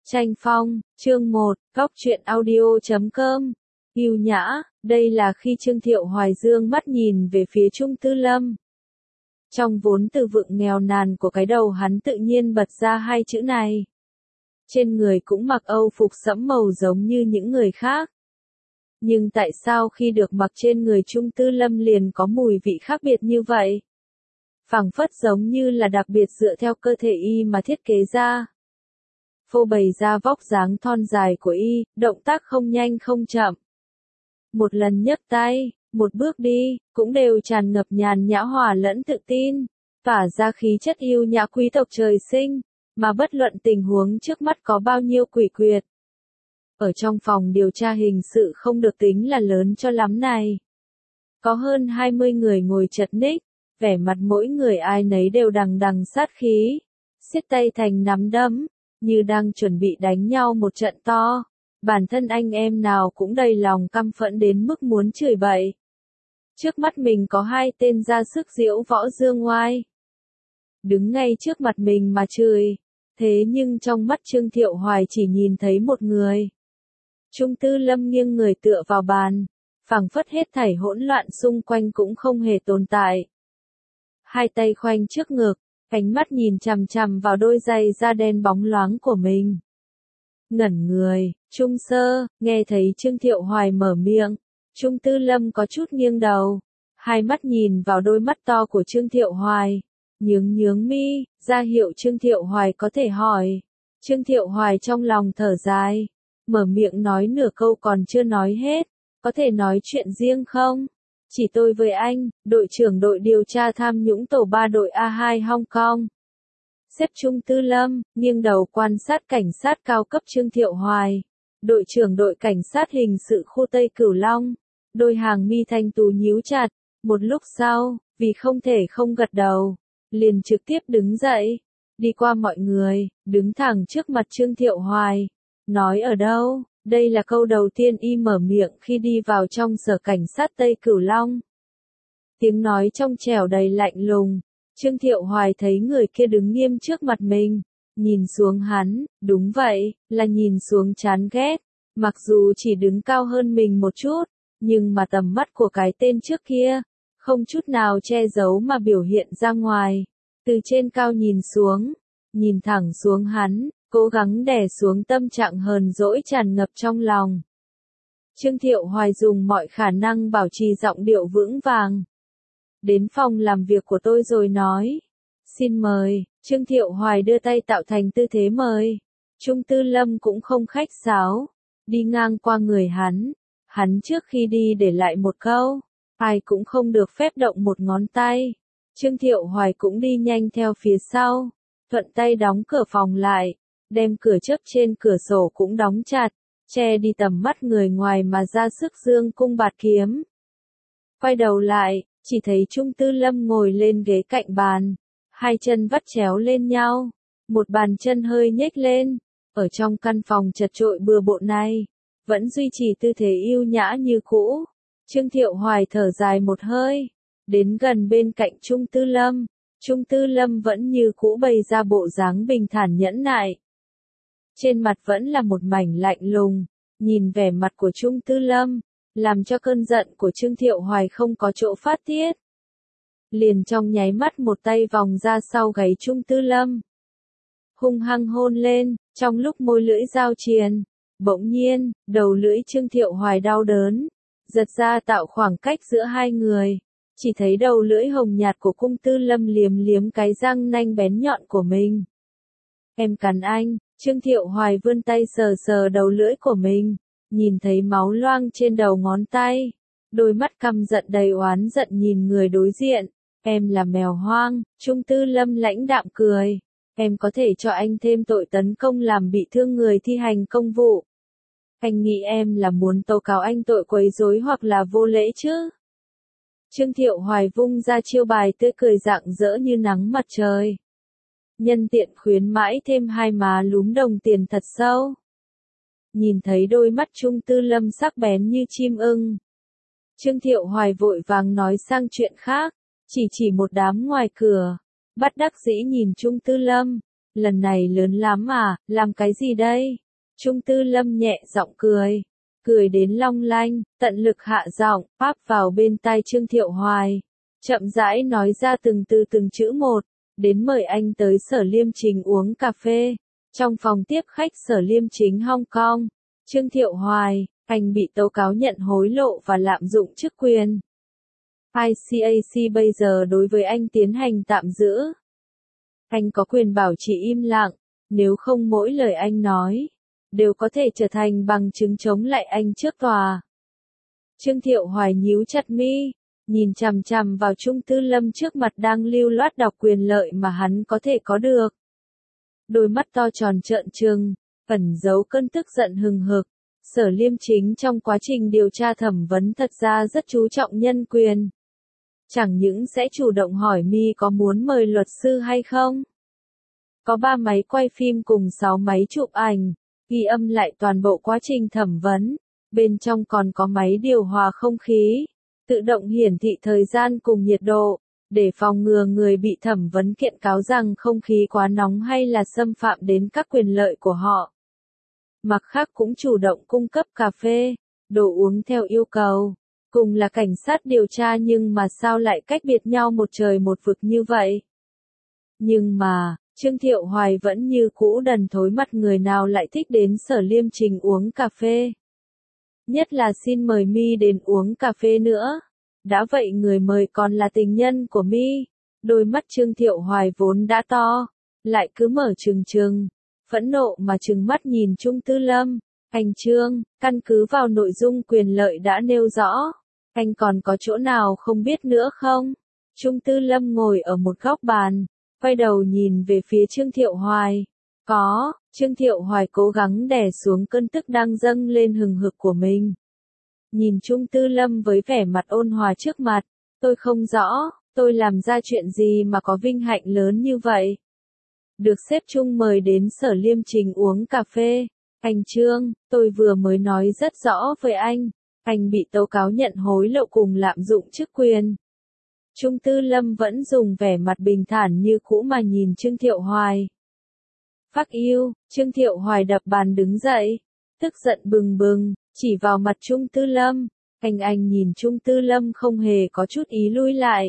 Tranh Phong, chương 1, Góc truyện audio.com. Yêu nhã, đây là khi Trương Thiệu Hoài dương mắt nhìn về phía Trung Tư Lâm. Trong vốn từ vựng nghèo nàn của cái đầu hắn tự nhiên bật ra hai chữ này. Trên người cũng mặc âu phục sẫm màu giống như những người khác. Nhưng tại sao khi được mặc trên người Trung Tư Lâm liền có mùi vị khác biệt như vậy? Phảng phất giống như là đặc biệt dựa theo cơ thể y mà thiết kế ra. Phô bày ra vóc dáng thon dài của y, động tác không nhanh không chậm. Một lần nhấc tay, một bước đi, cũng đều tràn ngập nhàn nhã hòa lẫn tự tin, tỏa ra khí chất yêu nhã quý tộc trời sinh, mà bất luận tình huống trước mắt có bao nhiêu quỷ quyệt. Ở trong phòng điều tra hình sự không được tính là lớn cho lắm này. Có hơn 20 người ngồi chật ních, vẻ mặt mỗi người ai nấy đều đằng đằng sát khí, siết tay thành nắm đấm, như đang chuẩn bị đánh nhau một trận to. Bản thân anh em nào cũng đầy lòng căm phẫn đến mức muốn chửi bậy. Trước mắt mình có hai tên ra sức diễu võ dương oai. Đứng ngay trước mặt mình mà chửi. Thế nhưng trong mắt Trương Thiệu Hoài chỉ nhìn thấy một người. Trung Tư Lâm nghiêng người tựa vào bàn, phảng phất hết thảy hỗn loạn xung quanh cũng không hề tồn tại. Hai tay khoanh trước ngực, ánh mắt nhìn chằm chằm vào đôi giày da đen bóng loáng của mình. Ngẩn người, Trung Sơ, nghe thấy Trương Thiệu Hoài mở miệng, Trung Tư Lâm có chút nghiêng đầu, hai mắt nhìn vào đôi mắt to của Trương Thiệu Hoài, nhướng mi, ra hiệu Trương Thiệu Hoài có thể hỏi. Trương Thiệu Hoài trong lòng thở dài, mở miệng nói nửa câu còn chưa nói hết, có thể nói chuyện riêng không? Chỉ tôi với anh, đội trưởng đội điều tra tham nhũng tổ 3 đội A2 Hong Kong. Xếp Trung Tư Lâm, nghiêng đầu quan sát cảnh sát cao cấp Trương Thiệu Hoài. Đội trưởng đội cảnh sát hình sự khu Tây Cửu Long. Đôi hàng mi thanh tú nhíu chặt. Một lúc sau, vì không thể không gật đầu, liền trực tiếp đứng dậy. Đi qua mọi người, đứng thẳng trước mặt Trương Thiệu Hoài. Nói ở đâu? Đây là câu đầu tiên y mở miệng khi đi vào trong sở cảnh sát Tây Cửu Long. Tiếng nói trong trẻo đầy lạnh lùng. Trương Thiệu Hoài thấy người kia đứng nghiêm trước mặt mình, nhìn xuống hắn, đúng vậy, là nhìn xuống chán ghét. Mặc dù chỉ đứng cao hơn mình một chút, nhưng mà tầm mắt của cái tên trước kia, không chút nào che giấu mà biểu hiện ra ngoài. Từ trên cao nhìn thẳng xuống hắn, cố gắng đè xuống tâm trạng hờn dỗi tràn ngập trong lòng. Trương Thiệu Hoài dùng mọi khả năng bảo trì giọng điệu vững vàng. Đến phòng làm việc của tôi rồi nói. Xin mời, Trương Thiệu Hoài đưa tay tạo thành tư thế mời. Trung Tư Lâm cũng không khách sáo, đi ngang qua người hắn trước khi đi để lại một câu, ai cũng không được phép động một ngón tay. Trương Thiệu Hoài cũng đi nhanh theo phía sau, thuận tay đóng cửa phòng lại, đem cửa chớp trên cửa sổ cũng đóng chặt, che đi tầm mắt người ngoài mà ra sức dương cung bạt kiếm. Quay đầu lại, chỉ thấy Trung Tư Lâm ngồi lên ghế cạnh bàn, hai chân vắt chéo lên nhau, một bàn chân hơi nhếch lên, ở trong căn phòng chật chội bừa bộn này, vẫn duy trì tư thế yêu nhã như cũ. Trương Thiệu Hoài thở dài một hơi, đến gần bên cạnh Trung Tư Lâm, Trung Tư Lâm vẫn như cũ bày ra bộ dáng bình thản nhẫn nại. Trên mặt vẫn là một mảnh lạnh lùng, nhìn vẻ mặt của Trung Tư Lâm, làm cho cơn giận của Trương Thiệu Hoài không có chỗ phát tiết. Liền trong nháy mắt một tay vòng ra sau gáy Trung Tư Lâm, hung hăng hôn lên, trong lúc môi lưỡi giao triền, bỗng nhiên, đầu lưỡi Trương Thiệu Hoài đau đớn, giật ra tạo khoảng cách giữa hai người, chỉ thấy đầu lưỡi hồng nhạt của Trung Tư Lâm liếm cái răng nanh bén nhọn của mình. Em cắn anh, Trương Thiệu Hoài vươn tay sờ sờ đầu lưỡi của mình. Nhìn thấy máu loang trên đầu ngón tay, đôi mắt căm giận đầy oán giận nhìn người đối diện. Em là mèo hoang, Trung Tư Lâm lãnh đạm cười. Em có thể cho anh thêm tội tấn công làm bị thương người thi hành công vụ. Anh nghĩ em là muốn tố cáo anh tội quấy rối hoặc là vô lễ chứ? Trương Thiệu Hoài vung ra chiêu bài tươi cười rạng rỡ như nắng mặt trời. Nhân tiện khuyến mãi thêm hai má lúm đồng tiền thật sâu. Nhìn thấy đôi mắt Trung Tư Lâm sắc bén như chim ưng, Trương Thiệu Hoài vội vàng nói sang chuyện khác, chỉ một đám ngoài cửa, bất đắc dĩ nhìn Trung Tư Lâm, lần này lớn lắm à, làm cái gì đây? Trung Tư Lâm nhẹ giọng cười đến long lanh, tận lực hạ giọng, áp vào bên tai Trương Thiệu Hoài. Chậm rãi nói ra từng chữ một, đến mời anh tới Sở Liêm Chính uống cà phê. Trong phòng tiếp khách Sở Liêm Chính Hong Kong, Trương Thiệu Hoài, anh bị tố cáo nhận hối lộ và lạm dụng chức quyền. ICAC bây giờ đối với anh tiến hành tạm giữ. Anh có quyền bảo trì im lặng, nếu không mỗi lời anh nói đều có thể trở thành bằng chứng chống lại anh trước tòa. Trương Thiệu Hoài nhíu chặt mi, nhìn chằm chằm vào Trung Tư Lâm trước mặt đang lưu loát đọc quyền lợi mà hắn có thể có được. Đôi mắt to tròn trợn trừng, ẩn giấu cơn tức giận hừng hực. Sở Liêm Chính trong quá trình điều tra thẩm vấn thật ra rất chú trọng nhân quyền. Chẳng những sẽ chủ động hỏi mi có muốn mời luật sư hay không. Có 3 máy quay phim cùng 6 máy chụp ảnh, ghi âm lại toàn bộ quá trình thẩm vấn. Bên trong còn có máy điều hòa không khí, tự động hiển thị thời gian cùng nhiệt độ, để phòng ngừa người bị thẩm vấn kiện cáo rằng không khí quá nóng hay là xâm phạm đến các quyền lợi của họ. Mặt khác cũng chủ động cung cấp cà phê, đồ uống theo yêu cầu. Cùng là cảnh sát điều tra nhưng mà sao lại cách biệt nhau một trời một vực như vậy? Nhưng mà, Trương Thiệu Hoài vẫn như cũ đần thối mặt, người nào lại thích đến Sở Liêm Chính uống cà phê. Nhất là xin mời mi đến uống cà phê nữa. Đã vậy người mời còn là tình nhân của mi. Đôi mắt Trương Thiệu Hoài vốn đã to, lại cứ mở trừng, phẫn nộ mà trừng mắt nhìn Trung Tư Lâm. Anh Trương, căn cứ vào nội dung quyền lợi đã nêu rõ, anh còn có chỗ nào không biết nữa không? Trung Tư Lâm ngồi ở một góc bàn, quay đầu nhìn về phía Trương Thiệu Hoài. Có, Trương Thiệu Hoài cố gắng đè xuống cơn tức đang dâng lên hừng hực của mình. Nhìn Trung Tư Lâm với vẻ mặt ôn hòa trước mặt, tôi không rõ, tôi làm ra chuyện gì mà có vinh hạnh lớn như vậy. Được sếp Trung mời đến Sở Liêm Chính uống cà phê. Anh Trương, tôi vừa mới nói rất rõ với anh bị tố cáo nhận hối lộ cùng lạm dụng chức quyền. Trung Tư Lâm vẫn dùng vẻ mặt bình thản như cũ mà nhìn Trương Thiệu Hoài. Fuck you, Trương Thiệu Hoài đập bàn đứng dậy, tức giận bừng bừng, chỉ vào mặt Trung Tư Lâm. Anh nhìn Trung Tư Lâm không hề có chút ý lui lại.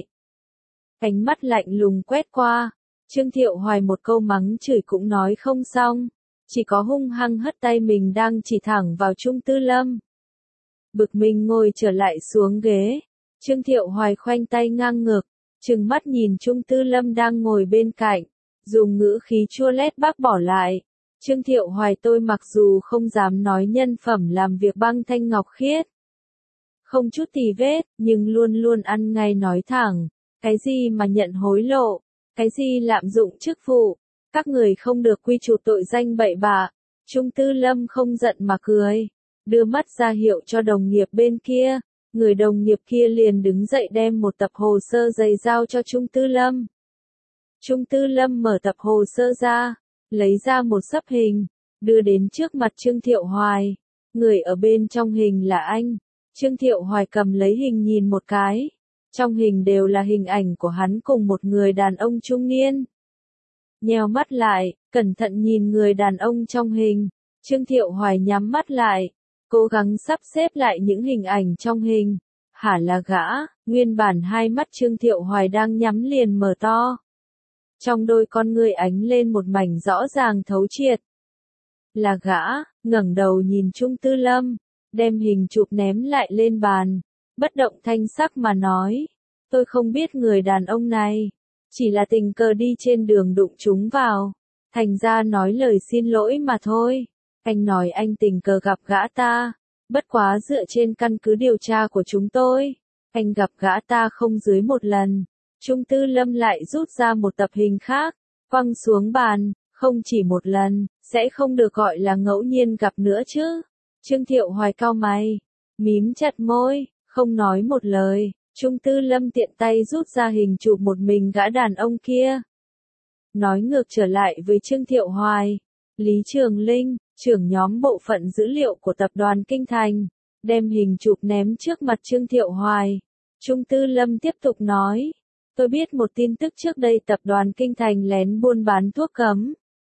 Ánh mắt lạnh lùng quét qua, Trương Thiệu Hoài một câu mắng chửi cũng nói không xong, chỉ có hung hăng hất tay mình đang chỉ thẳng vào Trung Tư Lâm. Bực mình ngồi trở lại xuống ghế, Trương Thiệu Hoài khoanh tay ngang ngực, trừng mắt nhìn Trung Tư Lâm đang ngồi bên cạnh, dùng ngữ khí chua lét bác bỏ lại. Trương Thiệu Hoài, tôi mặc dù không dám nói nhân phẩm làm việc băng thanh ngọc khiết, không chút tì vết, nhưng luôn luôn ăn ngay nói thẳng, cái gì mà nhận hối lộ, cái gì lạm dụng chức vụ, các người không được quy chụp tội danh bậy bạ. Trung Tư Lâm không giận mà cười, đưa mắt ra hiệu cho đồng nghiệp bên kia, người đồng nghiệp kia liền đứng dậy đem một tập hồ sơ dày giao cho Trung Tư Lâm. Trung Tư Lâm mở tập hồ sơ ra, lấy ra một sấp hình, đưa đến trước mặt Trương Thiệu Hoài. Người ở bên trong hình là anh. Trương Thiệu Hoài cầm lấy hình nhìn một cái. Trong hình đều là hình ảnh của hắn cùng một người đàn ông trung niên. Nheo mắt lại, cẩn thận nhìn người đàn ông trong hình. Trương Thiệu Hoài nhắm mắt lại, cố gắng sắp xếp lại những hình ảnh trong hình. Hả là gã, nguyên bản hai mắt Trương Thiệu Hoài đang nhắm liền mở to. Trong đôi con ngươi ánh lên một mảnh rõ ràng thấu triệt. Là gã, ngẩng đầu nhìn Trung Tư Lâm, đem hình chụp ném lại lên bàn, bất động thanh sắc mà nói, tôi không biết người đàn ông này, chỉ là tình cờ đi trên đường đụng chúng vào, thành ra nói lời xin lỗi mà thôi. Anh nói anh tình cờ gặp gã ta, bất quá dựa trên căn cứ điều tra của chúng tôi, anh gặp gã ta không dưới một lần. Trung Tư Lâm lại rút ra một tập hình khác, quăng xuống bàn, không chỉ một lần, sẽ không được gọi là ngẫu nhiên gặp nữa chứ. Trương Thiệu Hoài cau mày, mím chặt môi, không nói một lời. Trung Tư Lâm tiện tay rút ra hình chụp một mình gã đàn ông kia. Nói ngược trở lại với Trương Thiệu Hoài, Lý Trường Linh, trưởng nhóm bộ phận dữ liệu của tập đoàn Kinh Thành, đem hình chụp ném trước mặt Trương Thiệu Hoài. Trung Tư Lâm tiếp tục nói, tôi biết một tin tức trước đây tập đoàn Kinh Thành lén buôn bán thuốc cấm,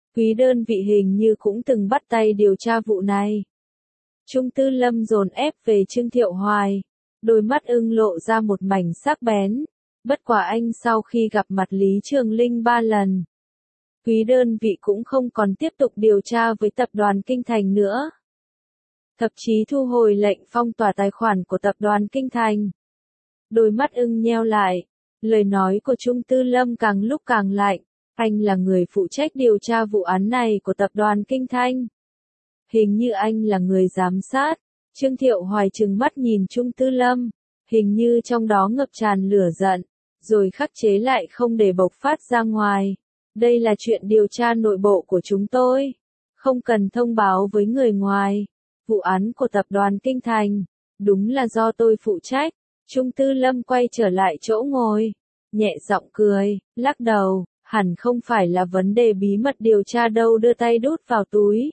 Quý đơn vị hình như cũng từng bắt tay điều tra vụ này. Trung Tư Lâm dồn ép về Trương Thiệu Hoài, đôi mắt ưng lộ ra một mảnh sắc bén. Bất quả anh sau khi gặp mặt Lý Trường Linh 3 lần, quý đơn vị cũng không còn tiếp tục điều tra với tập đoàn Kinh Thành nữa. Thậm chí thu hồi lệnh phong tỏa tài khoản của tập đoàn Kinh Thành. Đôi mắt ưng nheo lại, lời nói của Trung Tư Lâm càng lúc càng lạnh. Anh là người phụ trách điều tra vụ án này của tập đoàn Kinh Thành. Hình như anh là người giám sát. Trương Thiệu Hoài trừng mắt nhìn Trung Tư Lâm, hình như trong đó ngập tràn lửa giận, rồi khắc chế lại không để bộc phát ra ngoài. Đây là chuyện điều tra nội bộ của chúng tôi, không cần thông báo với người ngoài. Vụ án của tập đoàn Kinh Thành, đúng là do tôi phụ trách. Trung Tư Lâm quay trở lại chỗ ngồi, nhẹ giọng cười, lắc đầu, hẳn không phải là vấn đề bí mật điều tra đâu, đưa tay đút vào túi.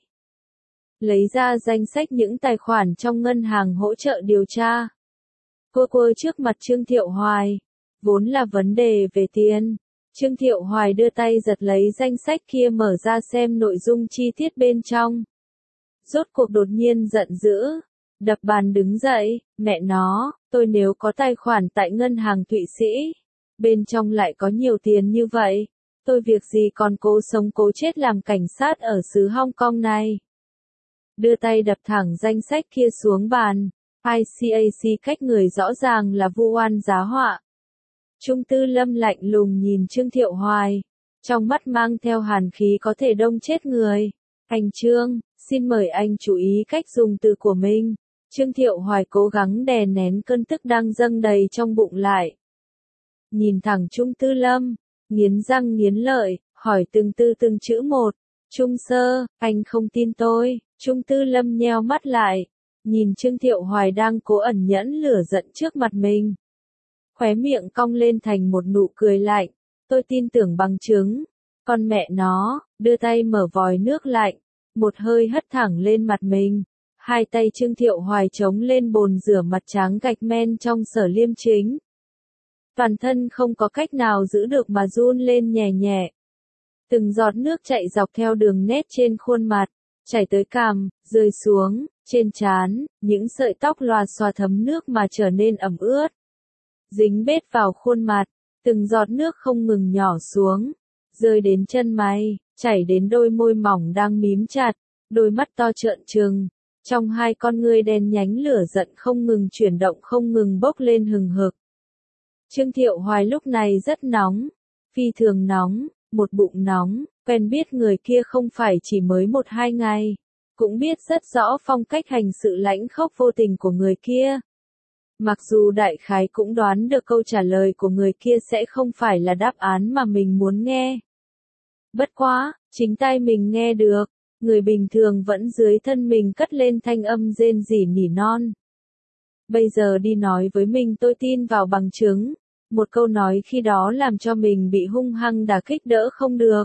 Lấy ra danh sách những tài khoản trong ngân hàng hỗ trợ điều tra. Quơ trước mặt Trương Thiệu Hoài, vốn là vấn đề về tiền. Trương Thiệu Hoài đưa tay giật lấy danh sách kia mở ra xem nội dung chi tiết bên trong. Rốt cuộc đột nhiên giận dữ, đập bàn đứng dậy, mẹ nó, tôi nếu có tài khoản tại ngân hàng Thụy Sĩ, bên trong lại có nhiều tiền như vậy, tôi việc gì còn cố sống cố chết làm cảnh sát ở xứ Hong Kong này. Đưa tay đập thẳng danh sách kia xuống bàn, ICAC cách người rõ ràng là vu oan giá họa. Trung Tư Lâm lạnh lùng nhìn Trương Thiệu Hoài, trong mắt mang theo hàn khí có thể đông chết người. Anh Trương, xin mời anh chú ý cách dùng từ của mình. Trương Thiệu Hoài cố gắng đè nén cơn tức đang dâng đầy trong bụng lại. Nhìn thẳng Trung Tư Lâm, nghiến răng nghiến lợi, hỏi từng chữ một. Trung sơ, anh không tin tôi. Trung Tư Lâm nheo mắt lại, nhìn Trương Thiệu Hoài đang cố ẩn nhẫn lửa giận trước mặt mình. Khóe miệng cong lên thành một nụ cười lạnh, tôi tin tưởng bằng chứng. Con mẹ nó, đưa tay mở vòi nước lạnh, một hơi hất thẳng lên mặt mình. Hai tay Trương Thiệu Hoài chống lên bồn rửa mặt trắng gạch men trong Sở Liêm Chính. Toàn thân không có cách nào giữ được mà run lên nhẹ nhẹ. Từng giọt nước chạy dọc theo đường nét trên khuôn mặt, chảy tới cằm, rơi xuống, trên trán, những sợi tóc lòa xòa thấm nước mà trở nên ẩm ướt. Dính bết vào khuôn mặt, từng giọt nước không ngừng nhỏ xuống, rơi đến chân mày, chảy đến đôi môi mỏng đang mím chặt, đôi mắt to trợn trừng. Trong hai con ngươi đen nhánh lửa giận không ngừng chuyển động không ngừng bốc lên hừng hực. Trương Thiệu Hoài lúc này rất nóng, phi thường nóng, một bụng nóng, quen biết người kia không phải chỉ mới 1-2 ngày, cũng biết rất rõ phong cách hành sự lãnh khốc vô tình của người kia. Mặc dù đại khái cũng đoán được câu trả lời của người kia sẽ không phải là đáp án mà mình muốn nghe. Bất quá, chính tai mình nghe được, người bình thường vẫn dưới thân mình cất lên thanh âm rên rỉ nỉ non. Bây giờ đi nói với mình tôi tin vào bằng chứng, một câu nói khi đó làm cho mình bị hung hăng đả kích đỡ không được.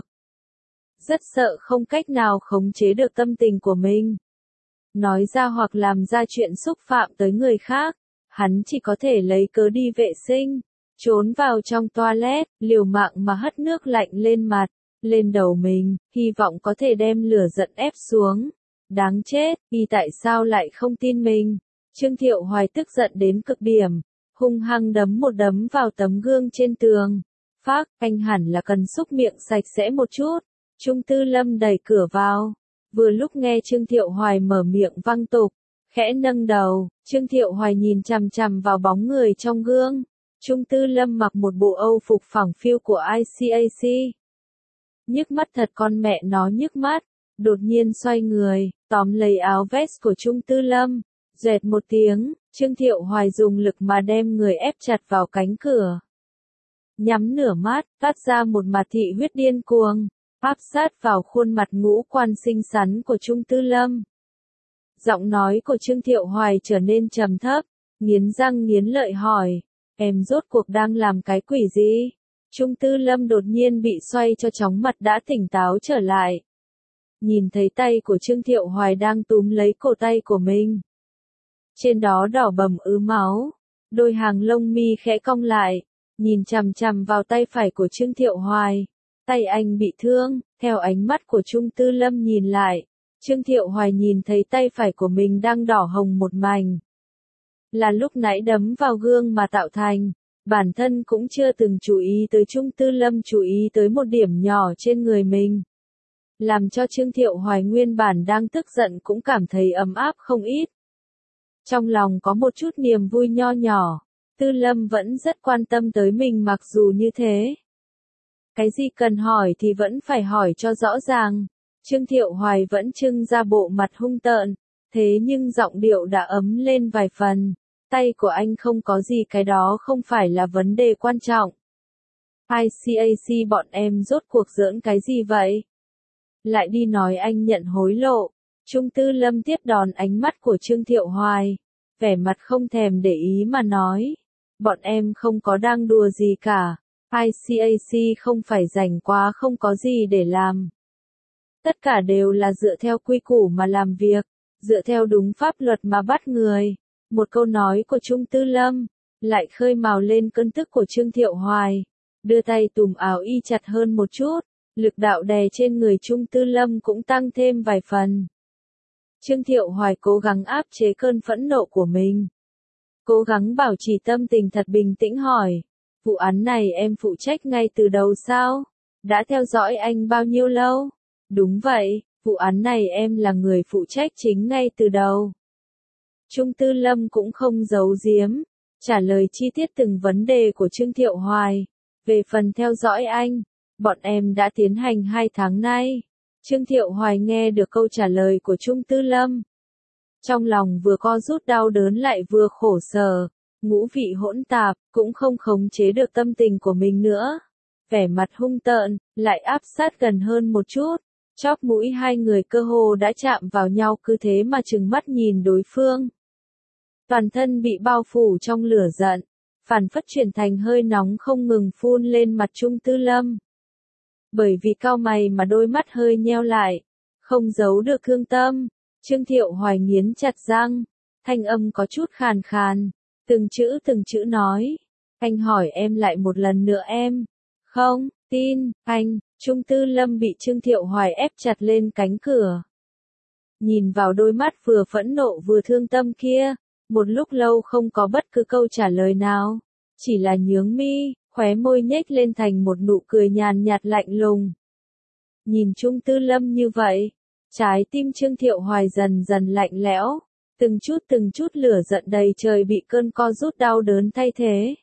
Rất sợ không cách nào khống chế được tâm tình của mình. Nói ra hoặc làm ra chuyện xúc phạm tới người khác, hắn chỉ có thể lấy cớ đi vệ sinh, trốn vào trong toilet, liều mạng mà hất nước lạnh lên mặt, lên đầu mình, hy vọng có thể đem lửa giận ép xuống. Đáng chết, y tại sao lại không tin mình? Trương Thiệu Hoài tức giận đến cực điểm, hung hăng đấm một đấm vào tấm gương trên tường. Phác, anh hẳn là cần xúc miệng sạch sẽ một chút. Trung Tư Lâm đẩy cửa vào, vừa lúc nghe Trương Thiệu Hoài mở miệng văng tục, khẽ nâng đầu, Trương Thiệu Hoài nhìn chằm chằm vào bóng người trong gương. Trung Tư Lâm mặc một bộ Âu phục phẳng phiu của ICAC. Nhức mắt thật, con mẹ nó nhức mắt, đột nhiên xoay người, tóm lấy áo vest của Trung Tư Lâm, dẹt một tiếng, Trương Thiệu Hoài dùng lực mà đem người ép chặt vào cánh cửa. Nhắm nửa mắt, phát ra một mặt thị huyết điên cuồng, áp sát vào khuôn mặt ngũ quan xinh xắn của Trung Tư Lâm. Giọng nói của Trương Thiệu Hoài trở nên trầm thấp, nghiến răng nghiến lợi hỏi, em rốt cuộc đang làm cái quỷ gì? Trung Tư Lâm đột nhiên bị xoay cho chóng mặt đã tỉnh táo trở lại. Nhìn thấy tay của Trương Thiệu Hoài đang túm lấy cổ tay của mình. Trên đó đỏ bầm máu, đôi hàng lông mi khẽ cong lại, nhìn chằm chằm vào tay phải của Trương Thiệu Hoài. Tay anh bị thương, theo ánh mắt của Trung Tư Lâm nhìn lại, Trương Thiệu Hoài nhìn thấy tay phải của mình đang đỏ hồng một mảnh. Là lúc nãy đấm vào gương mà tạo thành, bản thân cũng chưa từng chú ý tới Trung Tư Lâm chú ý tới một điểm nhỏ trên người mình. Làm cho Trương Thiệu Hoài nguyên bản đang tức giận cũng cảm thấy ấm áp không ít. Trong lòng có một chút niềm vui nho nhỏ, Tư Lâm vẫn rất quan tâm tới mình mặc dù như thế. Cái gì cần hỏi thì vẫn phải hỏi cho rõ ràng. Trương Thiệu Hoài vẫn trưng ra bộ mặt hung tợn, thế nhưng giọng điệu đã ấm lên vài phần. Tay của anh không có gì, cái đó không phải là vấn đề quan trọng. ICAC bọn em rốt cuộc giỡn cái gì vậy? Lại đi nói anh nhận hối lộ. Trung Tư Lâm tiếp đòn ánh mắt của Trương Thiệu Hoài, vẻ mặt không thèm để ý mà nói. Bọn em không có đang đùa gì cả. ICAC không phải rảnh quá không có gì để làm. Tất cả đều là dựa theo quy củ mà làm việc, dựa theo đúng pháp luật mà bắt người. Một câu nói của Trung Tư Lâm, lại khơi mào lên cơn tức của Trương Thiệu Hoài. Đưa tay tùm áo y chặt hơn một chút, lực đạo đè trên người Trung Tư Lâm cũng tăng thêm vài phần. Trương Thiệu Hoài cố gắng áp chế cơn phẫn nộ của mình. Cố gắng bảo trì tâm tình thật bình tĩnh hỏi. Vụ án này em phụ trách ngay từ đầu sao? Đã theo dõi anh bao nhiêu lâu? Đúng vậy, vụ án này em là người phụ trách chính ngay từ đầu. Trung Tư Lâm cũng không giấu giếm, trả lời chi tiết từng vấn đề của Trương Thiệu Hoài. Về phần theo dõi anh, bọn em đã tiến hành 2 tháng nay. Trương Thiệu Hoài nghe được câu trả lời của Trung Tư Lâm. Trong lòng vừa co rút đau đớn lại vừa khổ sở, ngũ vị hỗn tạp, cũng không khống chế được tâm tình của mình nữa. Vẻ mặt hung tợn, lại áp sát gần hơn một chút. Chóp mũi hai người cơ hồ đã chạm vào nhau, cứ thế mà trừng mắt nhìn đối phương. Toàn thân bị bao phủ trong lửa giận, phản phất chuyển thành hơi nóng không ngừng phun lên mặt Trung Tư Lâm. Bởi vì cau mày mà đôi mắt hơi nheo lại, không giấu được thương tâm, Trương Thiệu Hoài nghiến chặt răng, thanh âm có chút khàn khàn, từng chữ nói. Anh hỏi em lại một lần nữa em. Không, tin, anh. Trung Tư Lâm bị Trương Thiệu Hoài ép chặt lên cánh cửa. Nhìn vào đôi mắt vừa phẫn nộ vừa thương tâm kia, một lúc lâu không có bất cứ câu trả lời nào, chỉ là nhướng mi, khóe môi nhếch lên thành một nụ cười nhàn nhạt lạnh lùng. Nhìn Trung Tư Lâm như vậy, trái tim Trương Thiệu Hoài dần dần lạnh lẽo, từng chút lửa giận đầy trời bị cơn co rút đau đớn thay thế.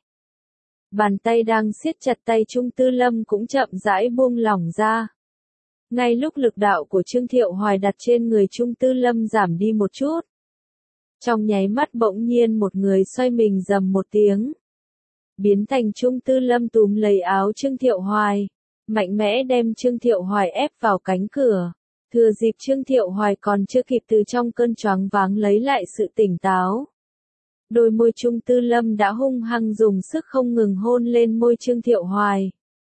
Bàn tay đang siết chặt tay Trung Tư Lâm cũng chậm rãi buông lỏng ra. Ngay lúc lực đạo của Trương Thiệu Hoài đặt trên người Trung Tư Lâm giảm đi một chút. Trong nháy mắt bỗng nhiên một người xoay mình rầm một tiếng. Biến thành Trung Tư Lâm túm lấy áo Trương Thiệu Hoài, mạnh mẽ đem Trương Thiệu Hoài ép vào cánh cửa. Thừa dịp Trương Thiệu Hoài còn chưa kịp từ trong cơn choáng váng lấy lại sự tỉnh táo. Đôi môi Trung Tư Lâm đã hung hăng dùng sức không ngừng hôn lên môi Trương Thiệu Hoài.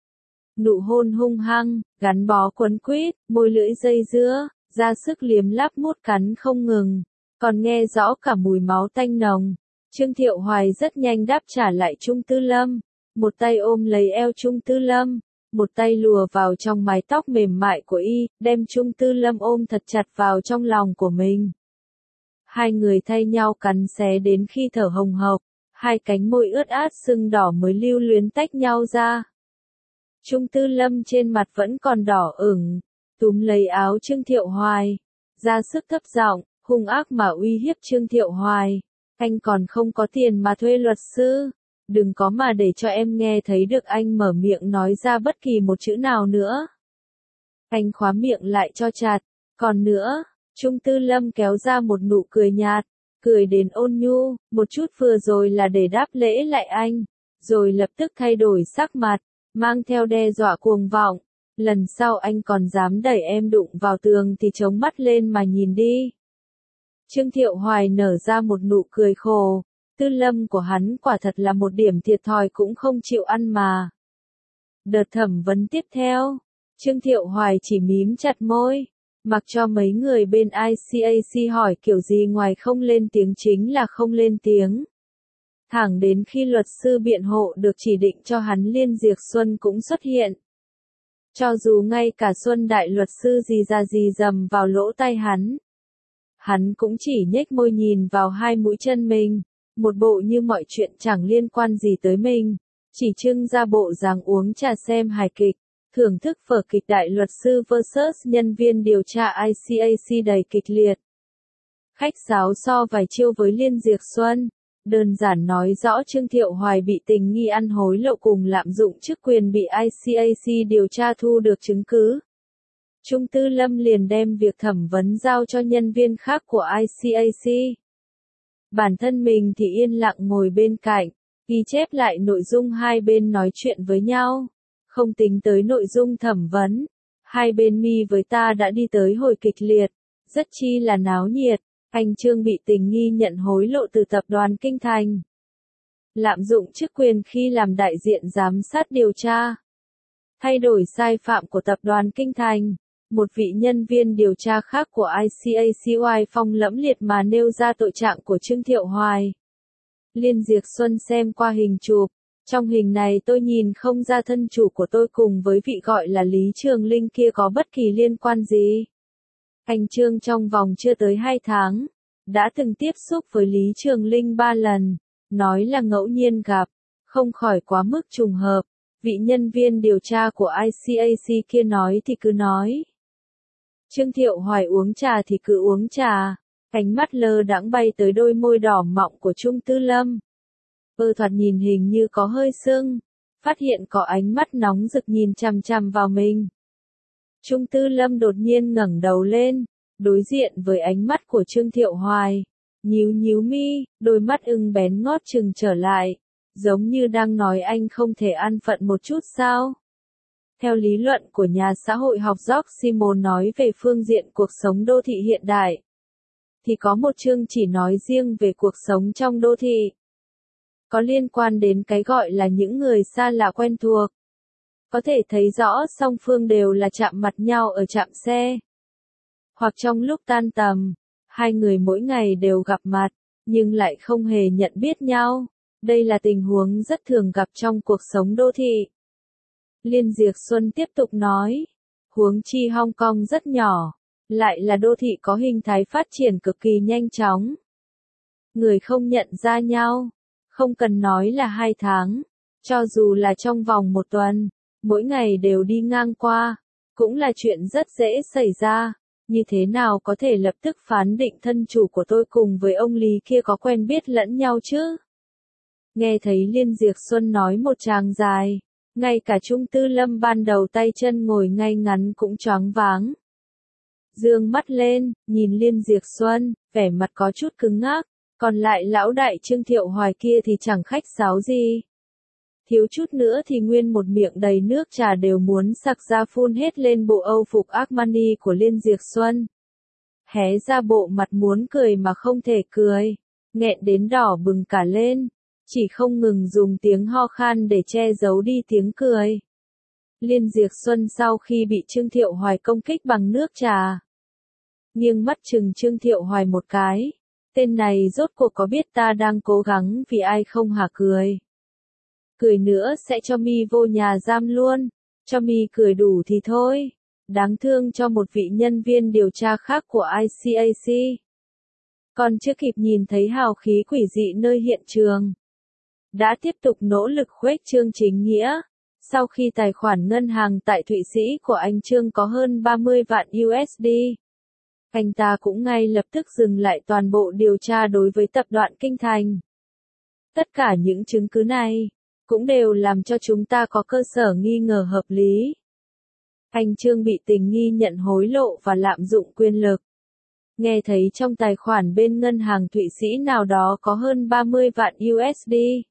Nụ hôn hung hăng, gắn bó quấn quýt, môi lưỡi dây dưa, ra sức liếm láp mút cắn không ngừng, còn nghe rõ cả mùi máu tanh nồng. Trương Thiệu Hoài rất nhanh đáp trả lại Trung Tư Lâm, một tay ôm lấy eo Trung Tư Lâm, một tay lùa vào trong mái tóc mềm mại của y, đem Trung Tư Lâm ôm thật chặt vào trong lòng của mình. Hai người thay nhau cắn xé đến khi thở hồng hộc, hai cánh môi ướt át sưng đỏ mới lưu luyến tách nhau ra. Trung Tư Lâm trên mặt vẫn còn đỏ ửng, túm lấy áo Trương Thiệu Hoài, ra sức thấp giọng, hung ác mà uy hiếp Trương Thiệu Hoài. Anh còn không có tiền mà thuê luật sư, đừng có mà để cho em nghe thấy được anh mở miệng nói ra bất kỳ một chữ nào nữa. Anh khóa miệng lại cho chặt, còn nữa. Trung Tư Lâm kéo ra một nụ cười nhạt, cười đến ôn nhu, một chút vừa rồi là để đáp lễ lại anh, rồi lập tức thay đổi sắc mặt, mang theo đe dọa cuồng vọng, lần sau anh còn dám đẩy em đụng vào tường thì chống mắt lên mà nhìn đi. Trương Thiệu Hoài nở ra một nụ cười khổ, Tư Lâm của hắn quả thật là một điểm thiệt thòi cũng không chịu ăn mà. Đợt thẩm vấn tiếp theo, Trương Thiệu Hoài chỉ mím chặt môi. Mặc cho mấy người bên ICAC hỏi kiểu gì ngoài không lên tiếng chính là không lên tiếng. Thẳng đến khi luật sư biện hộ được chỉ định cho hắn Liên Diệc Xuân cũng xuất hiện. Cho dù ngay cả Xuân đại luật sư gì ra gì dầm vào lỗ tai hắn cũng chỉ nhếch môi nhìn vào hai mũi chân mình, một bộ như mọi chuyện chẳng liên quan gì tới mình, chỉ trưng ra bộ dáng uống trà xem hài kịch, thưởng thức vở kịch đại luật sư vs nhân viên điều tra ICAC đầy kịch liệt. Khách sáo so vài chiêu với Liên Diệp Xuân, đơn giản nói rõ Trương Thiệu Hoài bị tình nghi ăn hối lộ cùng lạm dụng chức quyền bị ICAC điều tra thu được chứng cứ. Trung Tư Lâm liền đem việc thẩm vấn giao cho nhân viên khác của ICAC. Bản thân mình thì yên lặng ngồi bên cạnh, ghi chép lại nội dung hai bên nói chuyện với nhau. Không tính tới nội dung thẩm vấn, hai bên mi với ta đã đi tới hồi kịch liệt, rất chi là náo nhiệt. Anh Trương bị tình nghi nhận hối lộ từ tập đoàn Kinh Thành, lạm dụng chức quyền khi làm đại diện giám sát điều tra, thay đổi sai phạm của tập đoàn Kinh Thành. Một vị nhân viên điều tra khác của ICAC oai phong lẫm liệt mà nêu ra tội trạng của Trương Thiệu Hoài. Liên Diệp Xuân xem qua hình chụp, trong hình này tôi nhìn không ra thân chủ của tôi cùng với vị gọi là Lý Trường Linh kia có bất kỳ liên quan gì. Anh Trương trong vòng chưa tới 2 tháng, đã từng tiếp xúc với Lý Trường Linh 3 lần, nói là ngẫu nhiên gặp, không khỏi quá mức trùng hợp. Vị nhân viên điều tra của ICAC kia nói thì cứ nói. Trương Thiệu Hoài uống trà thì cứ uống trà, ánh mắt lơ đãng bay tới đôi môi đỏ mọng của Trung Tư Lâm. Thoạt nhìn hình như có hơi sưng, phát hiện có ánh mắt nóng rực nhìn chằm chằm vào mình. Trung Tư Lâm đột nhiên ngẩng đầu lên, đối diện với ánh mắt của Trương Thiệu Hoài, nhíu nhíu mi, đôi mắt ưng bén ngót trừng trở lại, giống như đang nói anh không thể an phận một chút sao? Theo lý luận của nhà xã hội học George Simon nói về phương diện cuộc sống đô thị hiện đại, thì có một chương chỉ nói riêng về cuộc sống trong đô thị, có liên quan đến cái gọi là những người xa lạ quen thuộc. Có thể thấy rõ song phương đều là chạm mặt nhau ở trạm xe, hoặc trong lúc tan tầm, hai người mỗi ngày đều gặp mặt, nhưng lại không hề nhận biết nhau. Đây là tình huống rất thường gặp trong cuộc sống đô thị. Liên Diệp Xuân tiếp tục nói, huống chi Hong Kong rất nhỏ, lại là đô thị có hình thái phát triển cực kỳ nhanh chóng. Người không nhận ra nhau, không cần nói là 2 tháng, cho dù là trong vòng 1 tuần, mỗi ngày đều đi ngang qua, cũng là chuyện rất dễ xảy ra. Như thế nào có thể lập tức phán định thân chủ của tôi cùng với ông Lý kia có quen biết lẫn nhau chứ? Nghe thấy Liên Diệp Xuân nói một tràng dài, ngay cả Trung Tư Lâm ban đầu tay chân ngồi ngay ngắn cũng choáng váng. Dương mắt lên, nhìn Liên Diệp Xuân, vẻ mặt có chút cứng ngắc, còn lại lão đại Trương Thiệu Hoài kia thì chẳng khách sáo gì. Thiếu chút nữa thì nguyên một miệng đầy nước trà đều muốn sặc ra phun hết lên bộ Âu phục Armani của Liên Diệp Xuân. Hé ra bộ mặt muốn cười mà không thể cười, nghẹn đến đỏ bừng cả lên, chỉ không ngừng dùng tiếng ho khan để che giấu đi tiếng cười. Liên Diệp Xuân sau khi bị Trương Thiệu Hoài công kích bằng nước trà, nghiêng mắt chừng Trương Thiệu Hoài một cái, tên này rốt cuộc có biết ta đang cố gắng vì ai không hả cười? Cười nữa sẽ cho mi vô nhà giam luôn, cho mi cười đủ thì thôi. Đáng thương cho một vị nhân viên điều tra khác của ICAC. Còn chưa kịp nhìn thấy hào khí quỷ dị nơi hiện trường, đã tiếp tục nỗ lực khuếch trương chính nghĩa. Sau khi tài khoản ngân hàng tại Thụy Sĩ của anh Trương có hơn 30 vạn USD, anh ta cũng ngay lập tức dừng lại toàn bộ điều tra đối với tập đoàn Kinh Thành. Tất cả những chứng cứ này cũng đều làm cho chúng ta có cơ sở nghi ngờ hợp lý. Anh Trương bị tình nghi nhận hối lộ và lạm dụng quyền lực. Nghe thấy trong tài khoản bên ngân hàng Thụy Sĩ nào đó có hơn 30 vạn USD.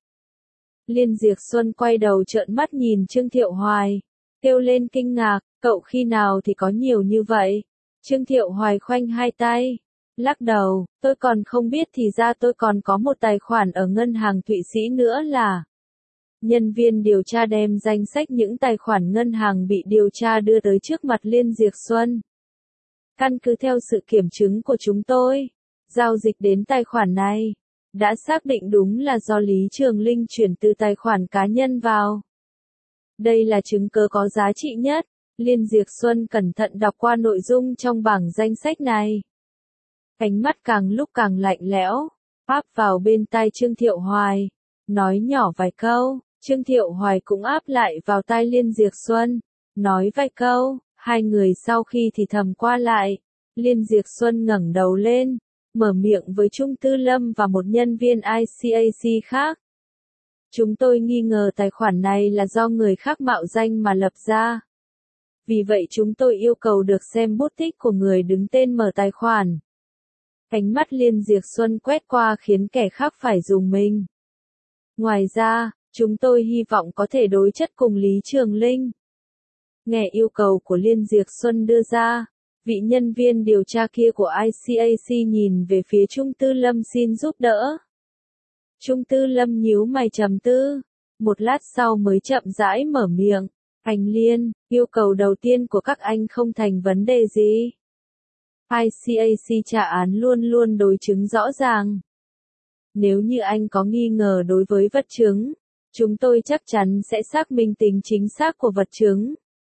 Liên Diệp Xuân quay đầu trợn mắt nhìn Trương Thiệu Hoài, kêu lên kinh ngạc, cậu khi nào thì có nhiều như vậy? Trương Thiệu Hoài khoanh hai tay, lắc đầu, tôi còn không biết thì ra tôi còn có một tài khoản ở ngân hàng Thụy Sĩ nữa là. Nhân viên điều tra đem danh sách những tài khoản ngân hàng bị điều tra đưa tới trước mặt Liên Diệp Xuân. Căn cứ theo sự kiểm chứng của chúng tôi, giao dịch đến tài khoản này đã xác định đúng là do Lý Trường Linh chuyển từ tài khoản cá nhân vào. Đây là chứng cứ có giá trị nhất, Liên Diệp Xuân cẩn thận đọc qua nội dung trong bảng danh sách này. Ánh mắt càng lúc càng lạnh lẽo, áp vào bên tai Trương Thiệu Hoài, nói nhỏ vài câu. Trương Thiệu Hoài cũng áp lại vào tai Liên Diệp Xuân, nói vài câu. Hai người sau khi thì thầm qua lại, Liên Diệp Xuân ngẩng đầu lên, mở miệng với Trung Tư Lâm và một nhân viên ICAC khác. Chúng tôi nghi ngờ tài khoản này là do người khác mạo danh mà lập ra. Vì vậy chúng tôi yêu cầu được xem bút tích của người đứng tên mở tài khoản. Ánh mắt Liên Diệp Xuân quét qua khiến kẻ khác phải rùng mình. Ngoài ra, chúng tôi hy vọng có thể đối chất cùng Lý Trường Linh. Nghe yêu cầu của Liên Diệp Xuân đưa ra, vị nhân viên điều tra kia của ICAC nhìn về phía Trung Tư Lâm xin giúp đỡ. Trung Tư Lâm nhíu mày trầm tư, một lát sau mới chậm rãi mở miệng. Anh Liên, yêu cầu đầu tiên của các anh không thành vấn đề gì. ICAC trả án luôn luôn đối chứng rõ ràng. Nếu như anh có nghi ngờ đối với vật chứng, chúng tôi chắc chắn sẽ xác minh tính chính xác của vật chứng.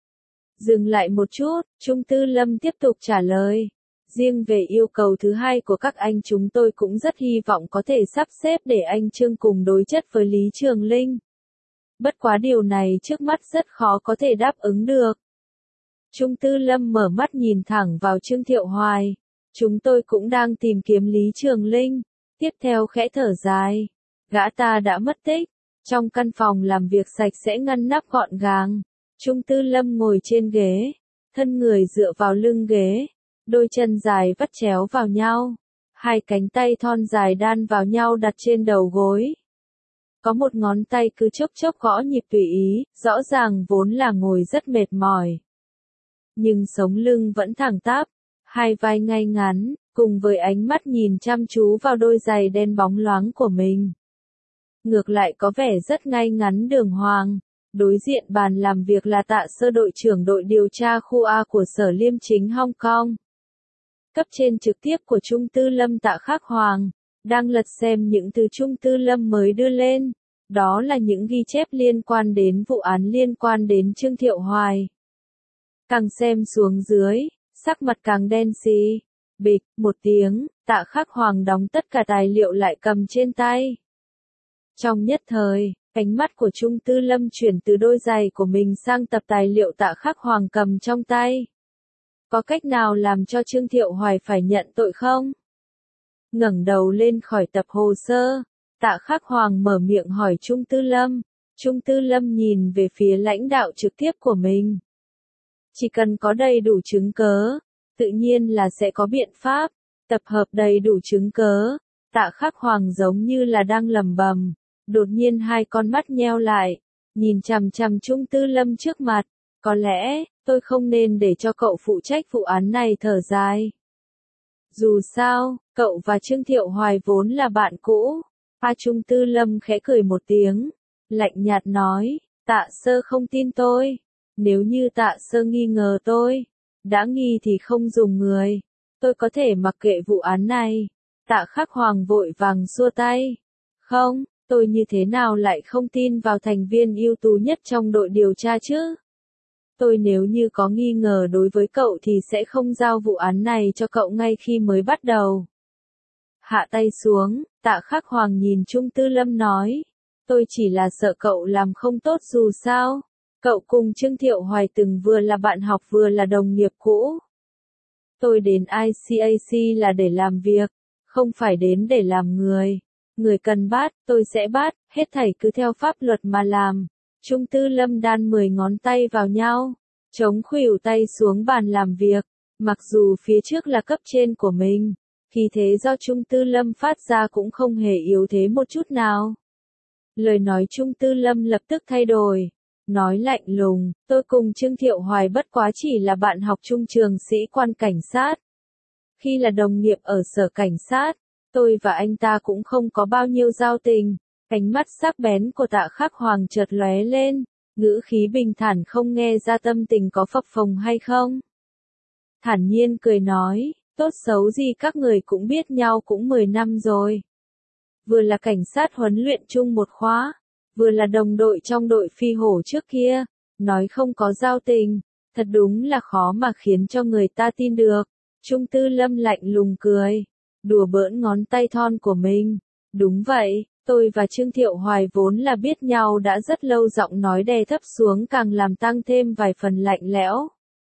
Dừng lại một chút, Trung Tư Lâm tiếp tục trả lời. Riêng về yêu cầu thứ hai của các anh chúng tôi cũng rất hy vọng có thể sắp xếp để anh Trương cùng đối chất với Lý Trường Linh. Bất quá điều này trước mắt rất khó có thể đáp ứng được. Trung Tư Lâm mở mắt nhìn thẳng vào Trương Thiệu Hoài. Chúng tôi cũng đang tìm kiếm Lý Trường Linh. Tiếp theo khẽ thở dài. Gã ta đã mất tích. Trong căn phòng làm việc sạch sẽ ngăn nắp gọn gàng. Trung Tư Lâm ngồi trên ghế. Thân người dựa vào lưng ghế. Đôi chân dài vắt chéo vào nhau. Hai cánh tay thon dài đan vào nhau đặt trên đầu gối. Có một ngón tay cứ chốc chốc gõ nhịp tùy ý, rõ ràng vốn là ngồi rất mệt mỏi. Nhưng sống lưng vẫn thẳng tắp, hai vai ngay ngắn, cùng với ánh mắt nhìn chăm chú vào đôi giày đen bóng loáng của mình. Ngược lại có vẻ rất ngay ngắn đường hoàng. Đối diện bàn làm việc là Tạ Sơ đội trưởng đội điều tra khu A của Sở Liêm Chính Hong Kong. Cấp trên trực tiếp của Trung Tư Lâm Tạ Khắc Hoàng, đang lật xem những từ Trung Tư Lâm mới đưa lên. Đó là những ghi chép liên quan đến vụ án liên quan đến Trương Thiệu Hoài. Càng xem xuống dưới, sắc mặt càng đen xì. Bịch, một tiếng, Tạ Khắc Hoàng đóng tất cả tài liệu lại cầm trên tay. Trong nhất thời, ánh mắt của Trung Tư Lâm chuyển từ đôi giày của mình sang tập tài liệu Tạ Khắc Hoàng cầm trong tay. Có cách nào làm cho Trương Thiệu Hoài phải nhận tội không? Ngẩng đầu lên khỏi tập hồ sơ, Tạ Khắc Hoàng mở miệng hỏi Trung Tư Lâm. Trung Tư Lâm nhìn về phía lãnh đạo trực tiếp của mình. Chỉ cần có đầy đủ chứng cớ, tự nhiên là sẽ có biện pháp. Tập hợp đầy đủ chứng cớ. Tạ Khắc Hoàng giống như là đang lẩm bẩm. Đột nhiên hai con mắt nheo lại, nhìn chằm chằm Trung Tư Lâm trước mặt. Có lẽ, tôi không nên để cho cậu phụ trách vụ án này, thở dài. Dù sao, cậu và Trương Thiệu Hoài vốn là bạn cũ. Trung Tư Lâm khẽ cười một tiếng, lạnh nhạt nói, Tạ Sơ không tin tôi. Nếu như Tạ Sơ nghi ngờ tôi, đã nghi thì không dùng người. Tôi có thể mặc kệ vụ án này. Tạ Khắc Hoàng vội vàng xua tay. Không, tôi như thế nào lại không tin vào thành viên ưu tú nhất trong đội điều tra chứ? Tôi nếu như có nghi ngờ đối với cậu thì sẽ không giao vụ án này cho cậu ngay khi mới bắt đầu. Hạ tay xuống, Tạ Khắc Hoàng nhìn Trung Tư Lâm nói. Tôi chỉ là sợ cậu làm không tốt dù sao. Cậu cùng Trương Thiệu Hoài từng vừa là bạn học vừa là đồng nghiệp cũ. Tôi đến ICAC là để làm việc, không phải đến để làm người. Người cần bắt, tôi sẽ bắt, hết thảy cứ theo pháp luật mà làm. Trung Tư Lâm đan 10 ngón tay vào nhau, chống khuỷu tay xuống bàn làm việc. Mặc dù phía trước là cấp trên của mình, khí thế do Trung Tư Lâm phát ra cũng không hề yếu thế một chút nào. Lời nói Trung Tư Lâm lập tức thay đổi. Nói lạnh lùng, tôi cùng Trương Thiệu Hoài bất quá chỉ là bạn học chung trường sĩ quan cảnh sát. Khi là đồng nghiệp ở sở cảnh sát, tôi và anh ta cũng không có bao nhiêu giao tình. Ánh mắt sắc bén của Tạ Khắc Hoàng chợt lóe lên, ngữ khí bình thản không nghe ra tâm tình có phập phồng hay không. Thản nhiên cười nói, tốt xấu gì các người cũng biết nhau cũng 10 năm rồi. Vừa là cảnh sát huấn luyện chung một khóa, vừa là đồng đội trong đội phi hổ trước kia, nói không có giao tình, Thật đúng là khó mà khiến cho người ta tin được. Trung Tư Lâm lạnh lùng cười, đùa bỡn ngón tay thon của mình. Đúng vậy, tôi và Trương Thiệu Hoài vốn là biết nhau đã rất lâu, giọng nói đè thấp xuống càng làm tăng thêm vài phần lạnh lẽo.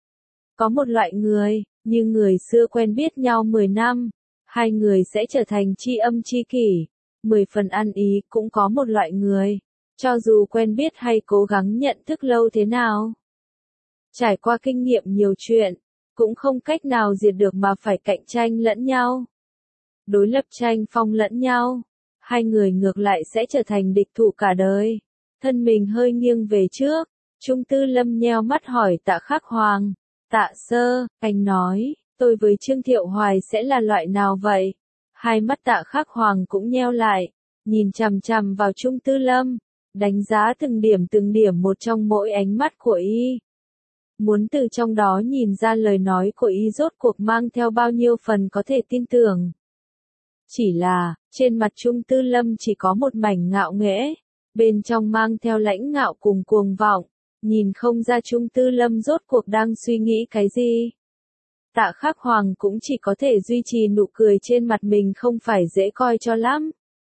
Có một loại người, như người xưa quen biết nhau 10 năm, hai người sẽ trở thành tri âm tri kỷ, 10 phần ăn ý. Cũng có một loại người, cho dù quen biết hay cố gắng nhận thức lâu thế nào, trải qua kinh nghiệm nhiều chuyện, cũng không cách nào diệt được mà phải cạnh tranh lẫn nhau, đối lập tranh phong lẫn nhau. Hai người ngược lại sẽ trở thành địch thủ cả đời. Thân mình hơi nghiêng về trước, Trung Tư Lâm nheo mắt hỏi Tạ Khắc Hoàng. Tạ sơ, anh nói, tôi với Trương Thiệu Hoài sẽ là loại nào vậy? Hai mắt Tạ Khắc Hoàng cũng nheo lại, nhìn chằm chằm vào Trung Tư Lâm, đánh giá từng điểm một trong mỗi ánh mắt của y. Muốn từ trong đó nhìn ra lời nói của y rốt cuộc mang theo bao nhiêu phần có thể tin tưởng. Chỉ là, trên mặt Trung Tư Lâm chỉ có một mảnh ngạo nghễ, bên trong mang theo lãnh ngạo cùng cuồng vọng, nhìn không ra Trung Tư Lâm rốt cuộc đang suy nghĩ cái gì. Tạ Khắc Hoàng cũng chỉ có thể duy trì nụ cười trên mặt mình, không phải dễ coi cho lắm.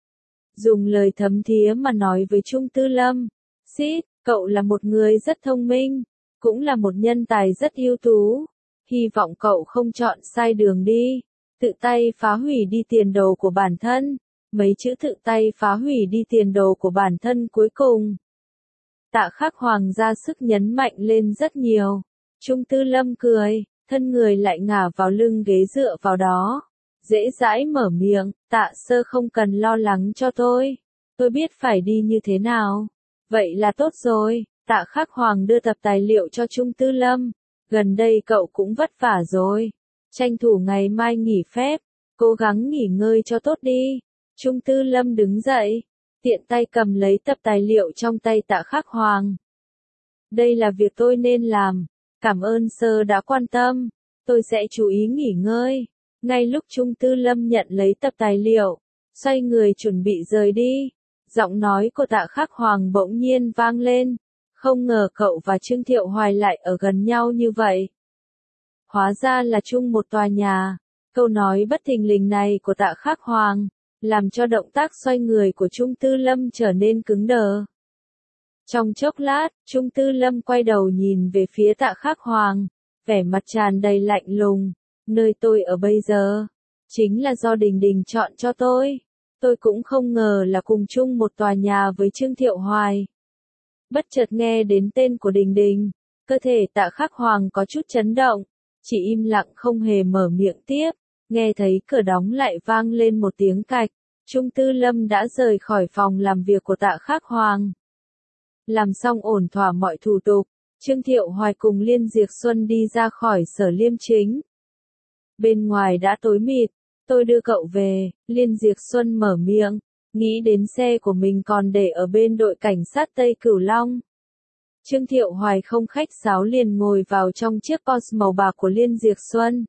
Dùng lời thấm thía mà nói với Trung Tư Lâm, "Xít, cậu là một người rất thông minh, cũng là một nhân tài rất ưu tú. Hy vọng cậu không chọn sai đường đi. Tự tay phá hủy đi tiền đồ của bản thân." Mấy chữ tự tay phá hủy đi tiền đồ của bản thân cuối cùng, Tạ Khắc Hoàng ra sức nhấn mạnh lên rất nhiều. Trung Tư Lâm cười, thân người lại ngả vào lưng ghế dựa vào đó, dễ dãi mở miệng, "Tạ sơ không cần lo lắng cho tôi biết phải đi như thế nào." "Vậy là tốt rồi." Tạ Khắc Hoàng đưa tập tài liệu cho Trung Tư Lâm. "Gần đây cậu cũng vất vả rồi, tranh thủ ngày mai nghỉ phép, cố gắng nghỉ ngơi cho tốt đi." Trung Tư Lâm đứng dậy, tiện tay cầm lấy tập tài liệu trong tay Tạ Khắc Hoàng. "Đây là việc tôi nên làm, cảm ơn sơ đã quan tâm, tôi sẽ chú ý nghỉ ngơi." Ngay lúc Trung Tư Lâm nhận lấy tập tài liệu, xoay người chuẩn bị rời đi, giọng nói của Tạ Khắc Hoàng bỗng nhiên vang lên, "Không ngờ cậu và Trương Thiệu Hoài lại ở gần nhau như vậy." Hóa ra là chung một tòa nhà. Câu nói bất thình lình này của Tạ Khắc Hoàng làm cho động tác xoay người của Trung Tư Lâm trở nên cứng đờ. Trong chốc lát, Trung Tư Lâm quay đầu nhìn về phía Tạ Khắc Hoàng, vẻ mặt tràn đầy lạnh lùng. "Nơi tôi ở bây giờ, chính là do Đình Đình chọn cho tôi. Tôi cũng không ngờ là cùng chung một tòa nhà với Trương Thiệu Hoài." Bất chợt nghe đến tên của Đình Đình, cơ thể Tạ Khắc Hoàng có chút chấn động, chỉ im lặng không hề mở miệng tiếp. Nghe thấy cửa đóng lại vang lên một tiếng cạch, Trung Tư Lâm đã rời khỏi phòng làm việc của Tạ Khắc Hoàng. Làm xong ổn thỏa mọi thủ tục, Trương Thiệu Hoài cùng Liên Diệp Xuân đi ra khỏi Sở Liêm Chính. Bên ngoài đã tối mịt, "Tôi đưa cậu về." Liên Diệp Xuân mở miệng, nghĩ đến xe của mình còn để ở bên đội cảnh sát Tây Cửu Long. Trương Thiệu Hoài không khách sáo liền ngồi vào trong chiếc Porsche màu bạc của Liên Diệp Xuân.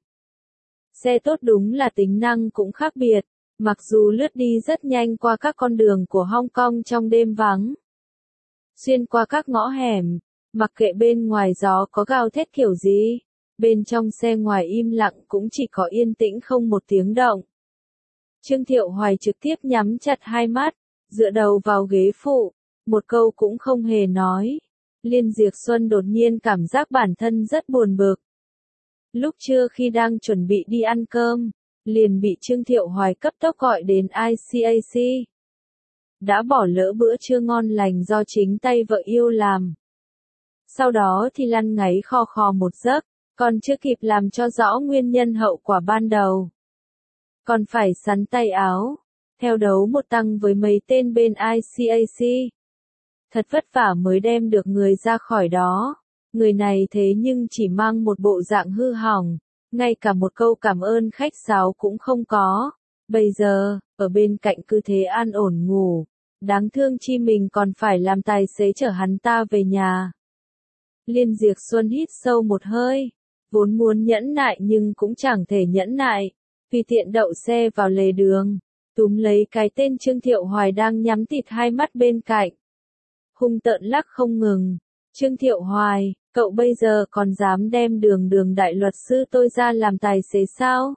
Xe tốt đúng là tính năng cũng khác biệt, mặc dù lướt đi rất nhanh qua các con đường của Hong Kong trong đêm vắng. Xuyên qua các ngõ hẻm, mặc kệ bên ngoài gió có gào thét kiểu gì, bên trong xe ngoài im lặng cũng chỉ có yên tĩnh không một tiếng động. Trương Thiệu Hoài trực tiếp nhắm chặt hai mắt, dựa đầu vào ghế phụ, một câu cũng không hề nói. Liên Diệp Xuân đột nhiên cảm giác bản thân rất buồn bực. Lúc trưa khi đang chuẩn bị đi ăn cơm, liền bị Trương Thiệu Hoài cấp tốc gọi đến ICAC. Đã bỏ lỡ bữa trưa ngon lành do chính tay vợ yêu làm. Sau đó thì lăn ngáy khò khò một giấc, còn chưa kịp làm cho rõ nguyên nhân hậu quả ban đầu, còn phải sắn tay áo, theo đấu một tăng với mấy tên bên ICAC. Thật vất vả mới đem được người ra khỏi đó. Người này thế nhưng chỉ mang một bộ dạng hư hỏng, ngay cả một câu cảm ơn khách sáo cũng không có. Bây giờ, ở bên cạnh cứ thế an ổn ngủ, đáng thương chi mình còn phải làm tài xế chở hắn ta về nhà. Liên Diệp Xuân hít sâu một hơi, vốn muốn nhẫn nại nhưng cũng chẳng thể nhẫn nại, vì tiện đậu xe vào lề đường, túm lấy cái tên Trương Thiệu Hoài đang nhắm tịt hai mắt bên cạnh, hung tợn lắc không ngừng. "Trương Thiệu Hoài, Cậu bây giờ còn dám đem Đường đại luật sư tôi ra làm tài xế sao?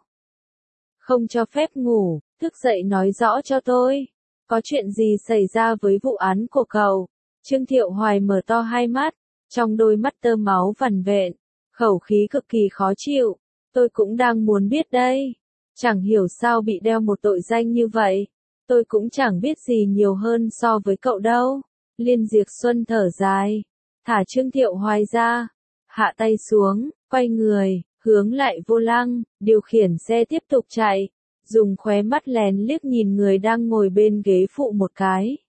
Không cho phép ngủ, thức dậy nói rõ cho tôi. Có chuyện gì xảy ra với vụ án của cậu? Trương Thiệu Hoài mở to hai mắt, trong đôi mắt tơ máu vằn vện, khẩu khí cực kỳ khó chịu. Tôi cũng đang muốn biết đây. Chẳng hiểu sao bị đeo một tội danh như vậy. Tôi cũng chẳng biết gì nhiều hơn so với cậu đâu. Liên Diệp Xuân thở dài, thả Trương Thiệu Hoài ra, hạ tay xuống, quay người, hướng lại vô lăng, điều khiển xe tiếp tục chạy, dùng khóe mắt lén liếc nhìn người đang ngồi bên ghế phụ một cái.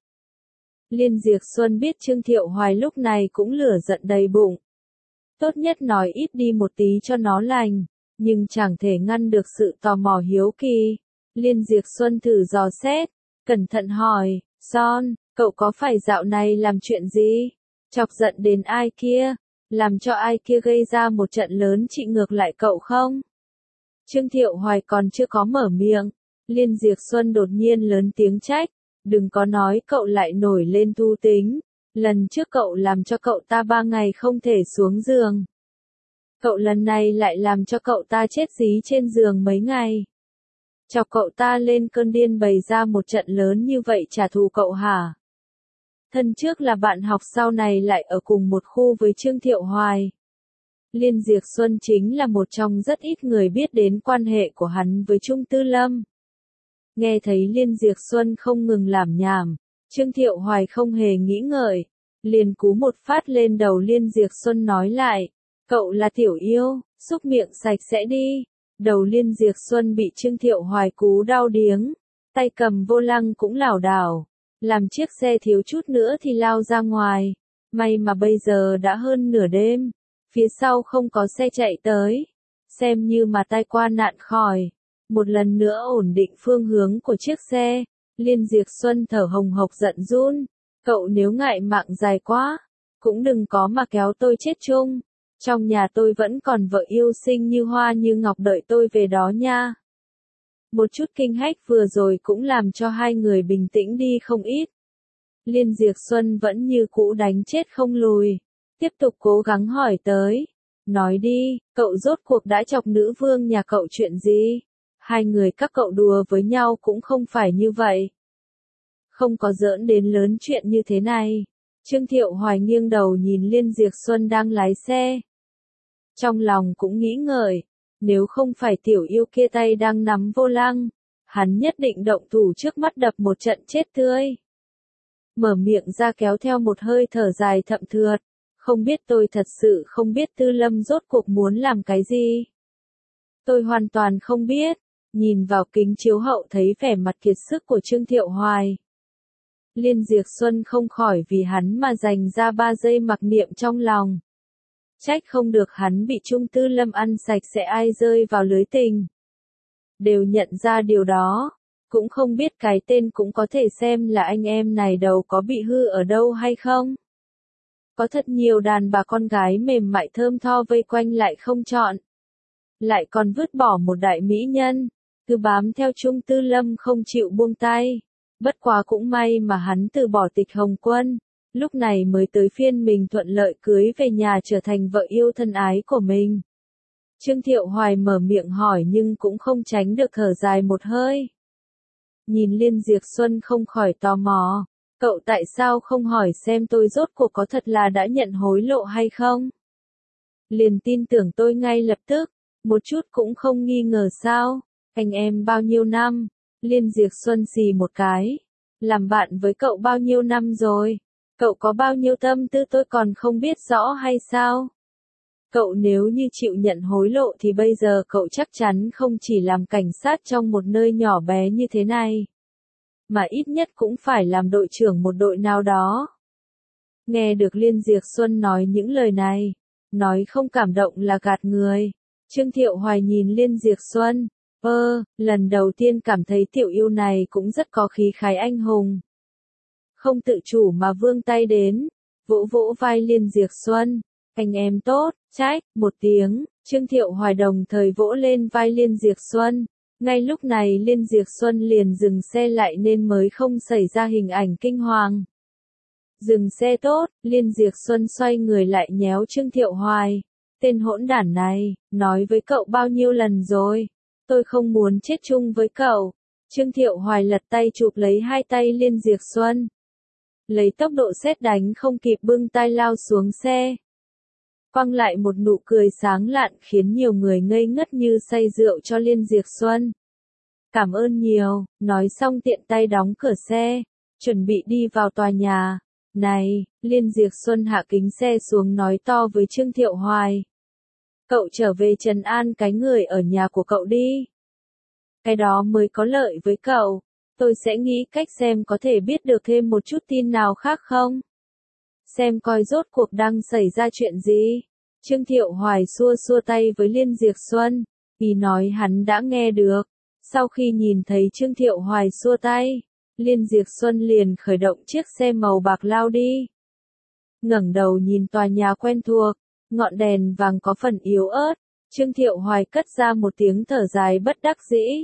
Liên Diệp Xuân biết Trương Thiệu Hoài lúc này cũng lửa giận đầy bụng. Tốt nhất nói ít đi một tí cho nó lành, nhưng chẳng thể ngăn được sự tò mò hiếu kỳ. Liên Diệp Xuân thử dò xét, cẩn thận hỏi, Son, cậu có phải dạo này làm chuyện gì? Chọc giận đến ai kia? Làm cho ai kia gây ra một trận lớn trị ngược lại cậu không? Trương Thiệu Hoài còn chưa có mở miệng. Liên Diệp Xuân đột nhiên lớn tiếng trách. Đừng có nói cậu lại nổi lên thu tính. Lần trước cậu làm cho cậu ta 3 ngày không thể xuống giường. Cậu lần này lại làm cho cậu ta chết dí trên giường mấy ngày. Chọc cậu ta lên cơn điên bày ra một trận lớn như vậy trả thù cậu hả? Thân trước là bạn học sau này lại ở cùng một khu với Trương Thiệu Hoài. Liên Diệp Xuân chính là một trong rất ít người biết đến quan hệ của hắn với Trung Tư Lâm. Nghe thấy Liên Diệp Xuân không ngừng làm nhảm, Trương Thiệu Hoài không hề nghĩ ngợi, liền cú một phát lên đầu Liên Diệp Xuân nói lại, cậu là tiểu yêu, xúc miệng sạch sẽ đi. Đầu Liên Diệp Xuân bị Trương Thiệu Hoài cú đau điếng, tay cầm vô lăng cũng lảo đảo, làm chiếc xe thiếu chút nữa thì lao ra ngoài. May mà bây giờ đã hơn nửa đêm, phía sau không có xe chạy tới, xem như mà tai qua nạn khỏi. Một lần nữa ổn định phương hướng của chiếc xe, Liên Diệp Xuân thở hồng hộc giận run, cậu nếu ngại mạng dài quá, cũng đừng có mà kéo tôi chết chung. Trong nhà tôi vẫn còn vợ yêu xinh như hoa như ngọc đợi tôi về đó nha. Một chút kinh hách vừa rồi cũng làm cho hai người bình tĩnh đi không ít. Liên Diệp Xuân vẫn như cũ đánh chết không lùi, tiếp tục cố gắng hỏi tới. Nói đi, cậu rốt cuộc đã chọc nữ vương nhà cậu chuyện gì? Hai người các cậu đùa với nhau cũng không phải như vậy. Không có giỡn đến lớn chuyện như thế này. Trương Thiệu Hoài nghiêng đầu nhìn Liên Diệp Xuân đang lái xe. Trong lòng cũng nghĩ ngợi, nếu không phải tiểu yêu kia tay đang nắm vô lăng, hắn nhất định động thủ trước mắt đập một trận chết tươi. Mở miệng ra kéo theo một hơi thở dài thậm thượt, không biết tôi thật sự không biết Tư Lâm rốt cuộc muốn làm cái gì. Tôi hoàn toàn không biết, nhìn vào kính chiếu hậu thấy vẻ mặt kiệt sức của Trương Thiệu Hoài. Liên Diệp Xuân không khỏi vì hắn mà dành ra 3 giây mặc niệm trong lòng. Trách không được hắn bị Trung Tư Lâm ăn sạch sẽ ai rơi vào lưới tình. Đều nhận ra điều đó, cũng không biết cái tên cũng có thể xem là anh em này đầu có bị hư ở đâu hay không. Có thật nhiều đàn bà con gái mềm mại thơm tho vây quanh lại không chọn. Lại còn vứt bỏ một đại mỹ nhân, cứ bám theo Trung Tư Lâm không chịu buông tay. Bất quá cũng may mà hắn từ bỏ Tịch Hồng Quân. Lúc này mới tới phiên mình thuận lợi cưới về nhà trở thành vợ yêu thân ái của mình. Trương Thiệu Hoài mở miệng hỏi nhưng cũng không tránh được thở dài một hơi. Nhìn Liên Diệp Xuân không khỏi tò mò, cậu tại sao không hỏi xem tôi rốt cuộc có thật là đã nhận hối lộ hay không? Liền tin tưởng tôi ngay lập tức, một chút cũng không nghi ngờ sao, anh em bao nhiêu năm, Liên Diệp Xuân xì một cái, làm bạn với cậu bao nhiêu năm rồi? Cậu có bao nhiêu tâm tư tôi còn không biết rõ hay sao? Cậu nếu như chịu nhận hối lộ thì bây giờ cậu chắc chắn không chỉ làm cảnh sát trong một nơi nhỏ bé như thế này, mà ít nhất cũng phải làm đội trưởng một đội nào đó. Nghe được Liên Diệp Xuân nói những lời này, nói không cảm động là gạt người. Trương Thiệu Hoài nhìn Liên Diệp Xuân, lần đầu tiên cảm thấy tiểu yêu này cũng rất có khí khái anh hùng. Không tự chủ mà vươn tay đến, vỗ vỗ vai Liên Diệp Xuân, anh em tốt, trách, một tiếng, Trương Thiệu Hoài đồng thời vỗ lên vai Liên Diệp Xuân. Ngay lúc này Liên Diệp Xuân liền dừng xe lại nên mới không xảy ra hình ảnh kinh hoàng. Dừng xe tốt, Liên Diệp Xuân xoay người lại nhéo Trương Thiệu Hoài. Tên hỗn đản này, nói với cậu bao nhiêu lần rồi, tôi không muốn chết chung với cậu. Trương Thiệu Hoài lật tay chụp lấy hai tay Liên Diệp Xuân. Lấy tốc độ sét đánh không kịp bưng tay lao xuống xe. Quăng lại một nụ cười sáng lạn khiến nhiều người ngây ngất như say rượu cho Liên Diệp Xuân. Cảm ơn nhiều, nói xong tiện tay đóng cửa xe, chuẩn bị đi vào tòa nhà. Này, Liên Diệp Xuân hạ kính xe xuống nói to với Trương Thiệu Hoài. Cậu trở về trấn an cái người ở nhà của cậu đi. Cái đó mới có lợi với cậu. Tôi sẽ nghĩ cách xem có thể biết được thêm một chút tin nào khác không. Xem coi rốt cuộc đang xảy ra chuyện gì. Trương Thiệu Hoài xua xua tay với Liên Diệp Xuân, vì nói hắn đã nghe được. Sau khi nhìn thấy Trương Thiệu Hoài xua tay, Liên Diệp Xuân liền khởi động chiếc xe màu bạc lao đi. Ngẩng đầu nhìn tòa nhà quen thuộc, ngọn đèn vàng có phần yếu ớt, Trương Thiệu Hoài cất ra một tiếng thở dài bất đắc dĩ.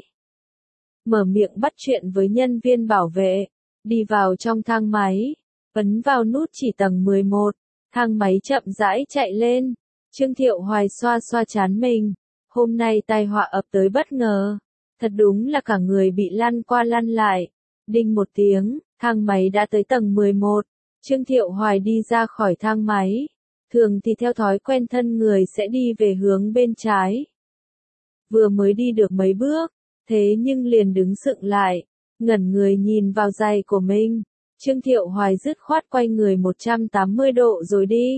Mở miệng bắt chuyện với nhân viên bảo vệ, đi vào trong thang máy, ấn vào nút chỉ tầng 11, thang máy chậm rãi chạy lên. Trương Thiệu Hoài xoa xoa trán mình, hôm nay tai họa ập tới bất ngờ, thật đúng là cả người bị lăn qua lăn lại. Đinh một tiếng, thang máy đã tới tầng 11, Trương Thiệu Hoài đi ra khỏi thang máy, thường thì theo thói quen thân người sẽ đi về hướng bên trái. Vừa mới đi được mấy bước, thế nhưng liền đứng sững lại, ngẩn người nhìn vào giày của mình. Trương Thiệu Hoài dứt khoát quay người 180 độ rồi đi.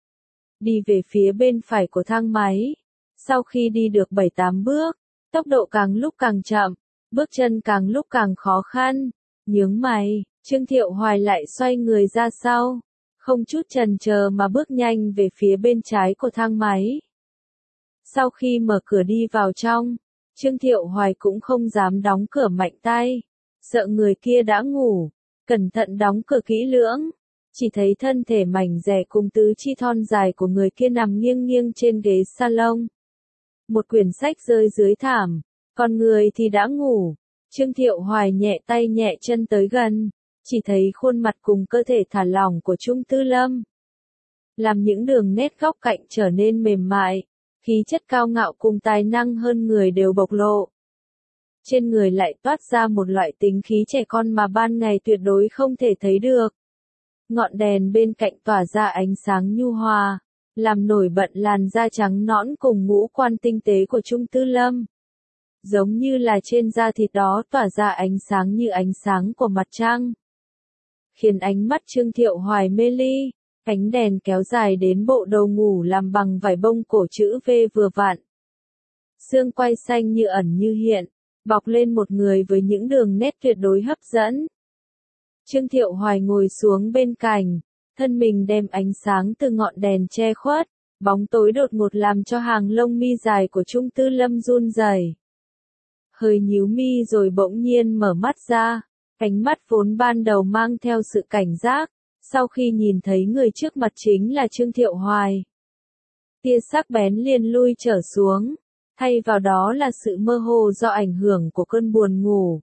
Đi về phía bên phải của thang máy. Sau khi đi được 7-8 bước, tốc độ càng lúc càng chậm, bước chân càng lúc càng khó khăn. Nhướng mày, Trương Thiệu Hoài lại xoay người ra sau, không chút chần chờ mà bước nhanh về phía bên trái của thang máy. Sau khi mở cửa đi vào trong, Trương Thiệu Hoài cũng không dám đóng cửa mạnh tay, sợ người kia đã ngủ, cẩn thận đóng cửa kỹ lưỡng, chỉ thấy thân thể mảnh dẻ cùng tứ chi thon dài của người kia nằm nghiêng nghiêng trên ghế salon. Một quyển sách rơi dưới thảm, còn người thì đã ngủ. Trương Thiệu Hoài nhẹ tay nhẹ chân tới gần, chỉ thấy khuôn mặt cùng cơ thể thả lỏng của Trung Tư Lâm. Làm những đường nét góc cạnh trở nên mềm mại, khí chất cao ngạo cùng tài năng hơn người đều bộc lộ. Trên người lại toát ra một loại tính khí trẻ con mà ban ngày tuyệt đối không thể thấy được. Ngọn đèn bên cạnh tỏa ra ánh sáng nhu hòa, làm nổi bật làn da trắng nõn cùng ngũ quan tinh tế của Trung Tư Lâm. Giống như là trên da thịt đó tỏa ra ánh sáng như ánh sáng của mặt trăng. Khiến ánh mắt Trương Thiệu Hoài mê ly, ánh đèn kéo dài đến bộ đầu ngủ làm bằng vải bông cổ chữ V vừa vặn. Xương quai xanh như ẩn như hiện, bọc lên một người với những đường nét tuyệt đối hấp dẫn. Trương Thiệu Hoài ngồi xuống bên cạnh, thân mình đem ánh sáng từ ngọn đèn che khuất, bóng tối đột ngột làm cho hàng lông mi dài của Trung Tư Lâm run rẩy. Hơi nhíu mi rồi bỗng nhiên mở mắt ra, ánh mắt vốn ban đầu mang theo sự cảnh giác, sau khi nhìn thấy người trước mặt chính là Trương Thiệu Hoài. Tia sắc bén liền lui trở xuống, thay vào đó là sự mơ hồ do ảnh hưởng của cơn buồn ngủ.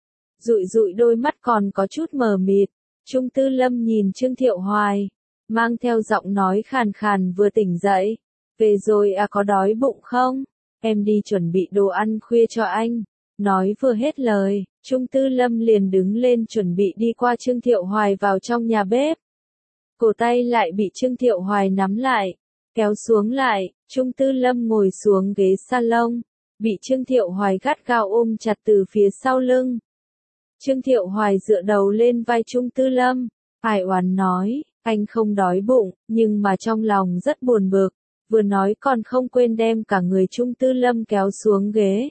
Dụi dụi đôi mắt còn có chút mờ mịt, Trung Tư Lâm nhìn Trương Thiệu Hoài, mang theo giọng nói khàn khàn vừa tỉnh dậy. Về rồi à, có đói bụng không? Em đi chuẩn bị đồ ăn khuya cho anh. Nói vừa hết lời, Trung Tư Lâm liền đứng lên chuẩn bị đi qua Trương Thiệu Hoài vào trong nhà bếp. Cổ tay lại bị Trương Thiệu Hoài nắm lại, kéo xuống lại, Trung Tư Lâm ngồi xuống ghế salon, bị Trương Thiệu Hoài gắt gao ôm chặt từ phía sau lưng. Trương Thiệu Hoài dựa đầu lên vai Trung Tư Lâm, ai oán nói, anh không đói bụng, nhưng mà trong lòng rất buồn bực, vừa nói còn không quên đem cả người Trung Tư Lâm kéo xuống ghế.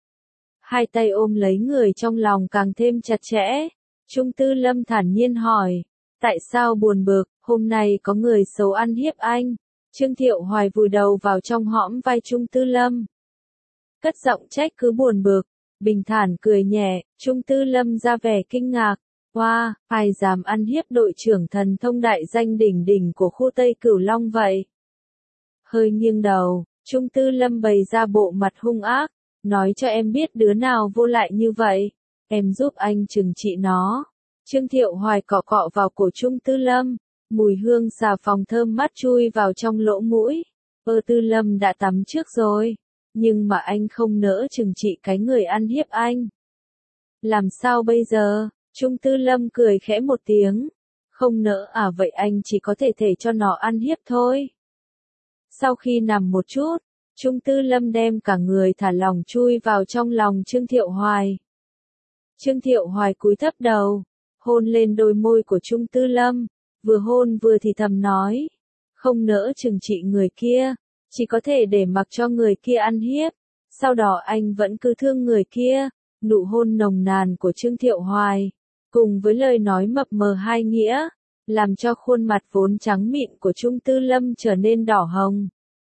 Hai tay ôm lấy người trong lòng càng thêm chặt chẽ. Trung Tư Lâm thản nhiên hỏi, tại sao buồn bực, hôm nay có người xấu ăn hiếp anh. Trương Thiệu Hoài vùi đầu vào trong hõm vai Trung Tư Lâm. Cất giọng trách cứ buồn bực, bình thản cười nhẹ, Trung Tư Lâm ra vẻ kinh ngạc. Wow, ai dám ăn hiếp đội trưởng thần thông đại danh đỉnh đỉnh của khu Tây Cửu Long vậy? Hơi nghiêng đầu, Trung Tư Lâm bày ra bộ mặt hung ác. Nói cho em biết đứa nào vô lại như vậy, em giúp anh trừng trị nó. Trương Thiệu Hoài cọ cọ vào cổ Trung Tư Lâm, mùi hương xà phòng thơm mát chui vào trong lỗ mũi. Tư Lâm đã tắm trước rồi, nhưng mà anh không nỡ trừng trị cái người ăn hiếp anh. Làm sao bây giờ? Trung Tư Lâm cười khẽ một tiếng. Không nỡ à, vậy anh chỉ có thể cho nó ăn hiếp thôi. Sau khi nằm một chút, Trung Tư Lâm đem cả người thả lỏng chui vào trong lòng Trương Thiệu Hoài. Trương Thiệu Hoài cúi thấp đầu, hôn lên đôi môi của Trung Tư Lâm, vừa hôn vừa thì thầm nói. Không nỡ trừng trị người kia, chỉ có thể để mặc cho người kia ăn hiếp. Sau đó anh vẫn cứ thương người kia. Nụ hôn nồng nàn của Trương Thiệu Hoài, cùng với lời nói mập mờ hai nghĩa, làm cho khuôn mặt vốn trắng mịn của Trung Tư Lâm trở nên đỏ hồng.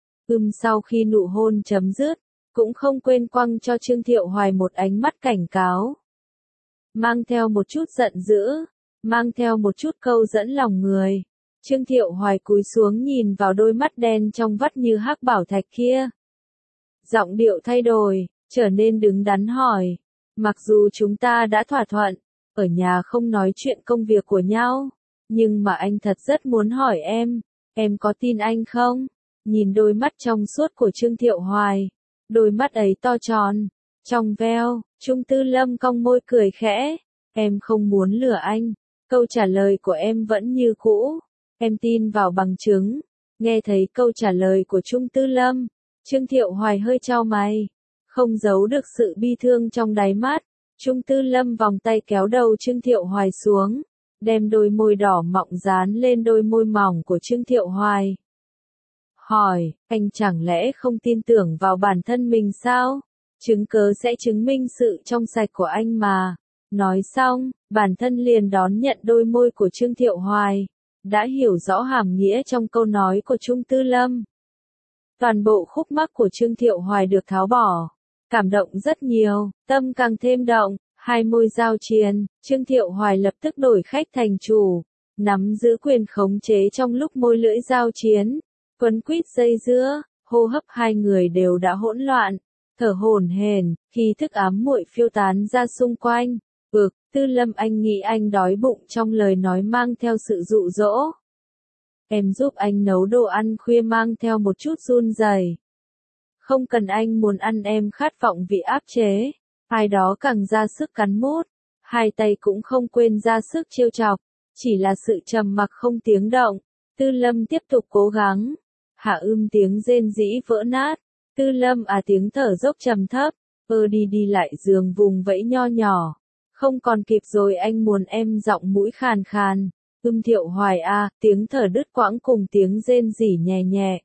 Sau khi nụ hôn chấm dứt, cũng không quên quăng cho Trương Thiệu Hoài một ánh mắt cảnh cáo. Mang theo một chút giận dữ, mang theo một chút câu dẫn lòng người. Trương Thiệu Hoài cúi xuống nhìn vào đôi mắt đen trong vắt như hắc bảo thạch kia. Giọng điệu thay đổi, trở nên đứng đắn hỏi. Mặc dù chúng ta đã thỏa thuận, ở nhà không nói chuyện công việc của nhau, nhưng mà anh thật rất muốn hỏi em có tin anh không? Nhìn đôi mắt trong suốt của Trương Thiệu Hoài, đôi mắt ấy to tròn, trong veo, Trung Tư Lâm cong môi cười khẽ, em không muốn lừa anh, câu trả lời của em vẫn như cũ, em tin vào bằng chứng. Nghe thấy câu trả lời của Trung Tư Lâm, Trương Thiệu Hoài hơi chau mày. Không giấu được sự bi thương trong đáy mắt, Trung Tư Lâm vòng tay kéo đầu Trương Thiệu Hoài xuống, đem đôi môi đỏ mọng dán lên đôi môi mỏng của Trương Thiệu Hoài. Hỏi, anh chẳng lẽ không tin tưởng vào bản thân mình sao? Chứng cớ sẽ chứng minh sự trong sạch của anh mà. Nói xong, bản thân liền đón nhận đôi môi của Trương Thiệu Hoài, đã hiểu rõ hàm nghĩa trong câu nói của Trung Tư Lâm. Toàn bộ khúc mắc của Trương Thiệu Hoài được tháo bỏ. Cảm động rất nhiều, tâm càng thêm động, hai môi giao triền, Trương Thiệu Hoài lập tức đổi khách thành chủ, nắm giữ quyền khống chế trong lúc môi lưỡi giao chiến, quấn quýt dây dưa, hô hấp hai người đều đã hỗn loạn, thở hổn hển, khi thức ám muội phiêu tán ra xung quanh. Tư Lâm, anh nghĩ anh đói bụng, trong lời nói mang theo sự dụ dỗ. Em giúp anh nấu đồ ăn khuya mang theo một chút run rẩy. Không cần anh muốn ăn, em khát vọng vị áp chế. Ai đó càng ra sức cắn mút, hai tay cũng không quên ra sức trêu chọc, chỉ là sự trầm mặc không tiếng động. Tư Lâm tiếp tục cố gắng. Hạ tiếng rên rỉ vỡ nát. Tư Lâm tiếng thở dốc trầm thấp. Đi lại giường vùng vẫy nho nhỏ. Không còn kịp rồi, anh muốn em, giọng mũi khàn khàn. Thiệu Hoài tiếng thở đứt quãng cùng tiếng rên rỉ nhẹ nhẹ.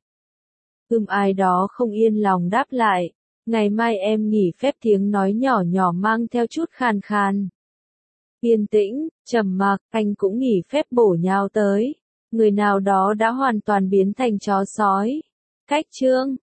Ai đó không yên lòng đáp lại. Ngày mai em nghỉ phép, tiếng nói nhỏ nhỏ mang theo chút khàn khàn. Yên tĩnh, trầm mặc, anh cũng nghỉ phép bổ nhào tới. Người nào đó đã hoàn toàn biến thành chó sói. Cách chương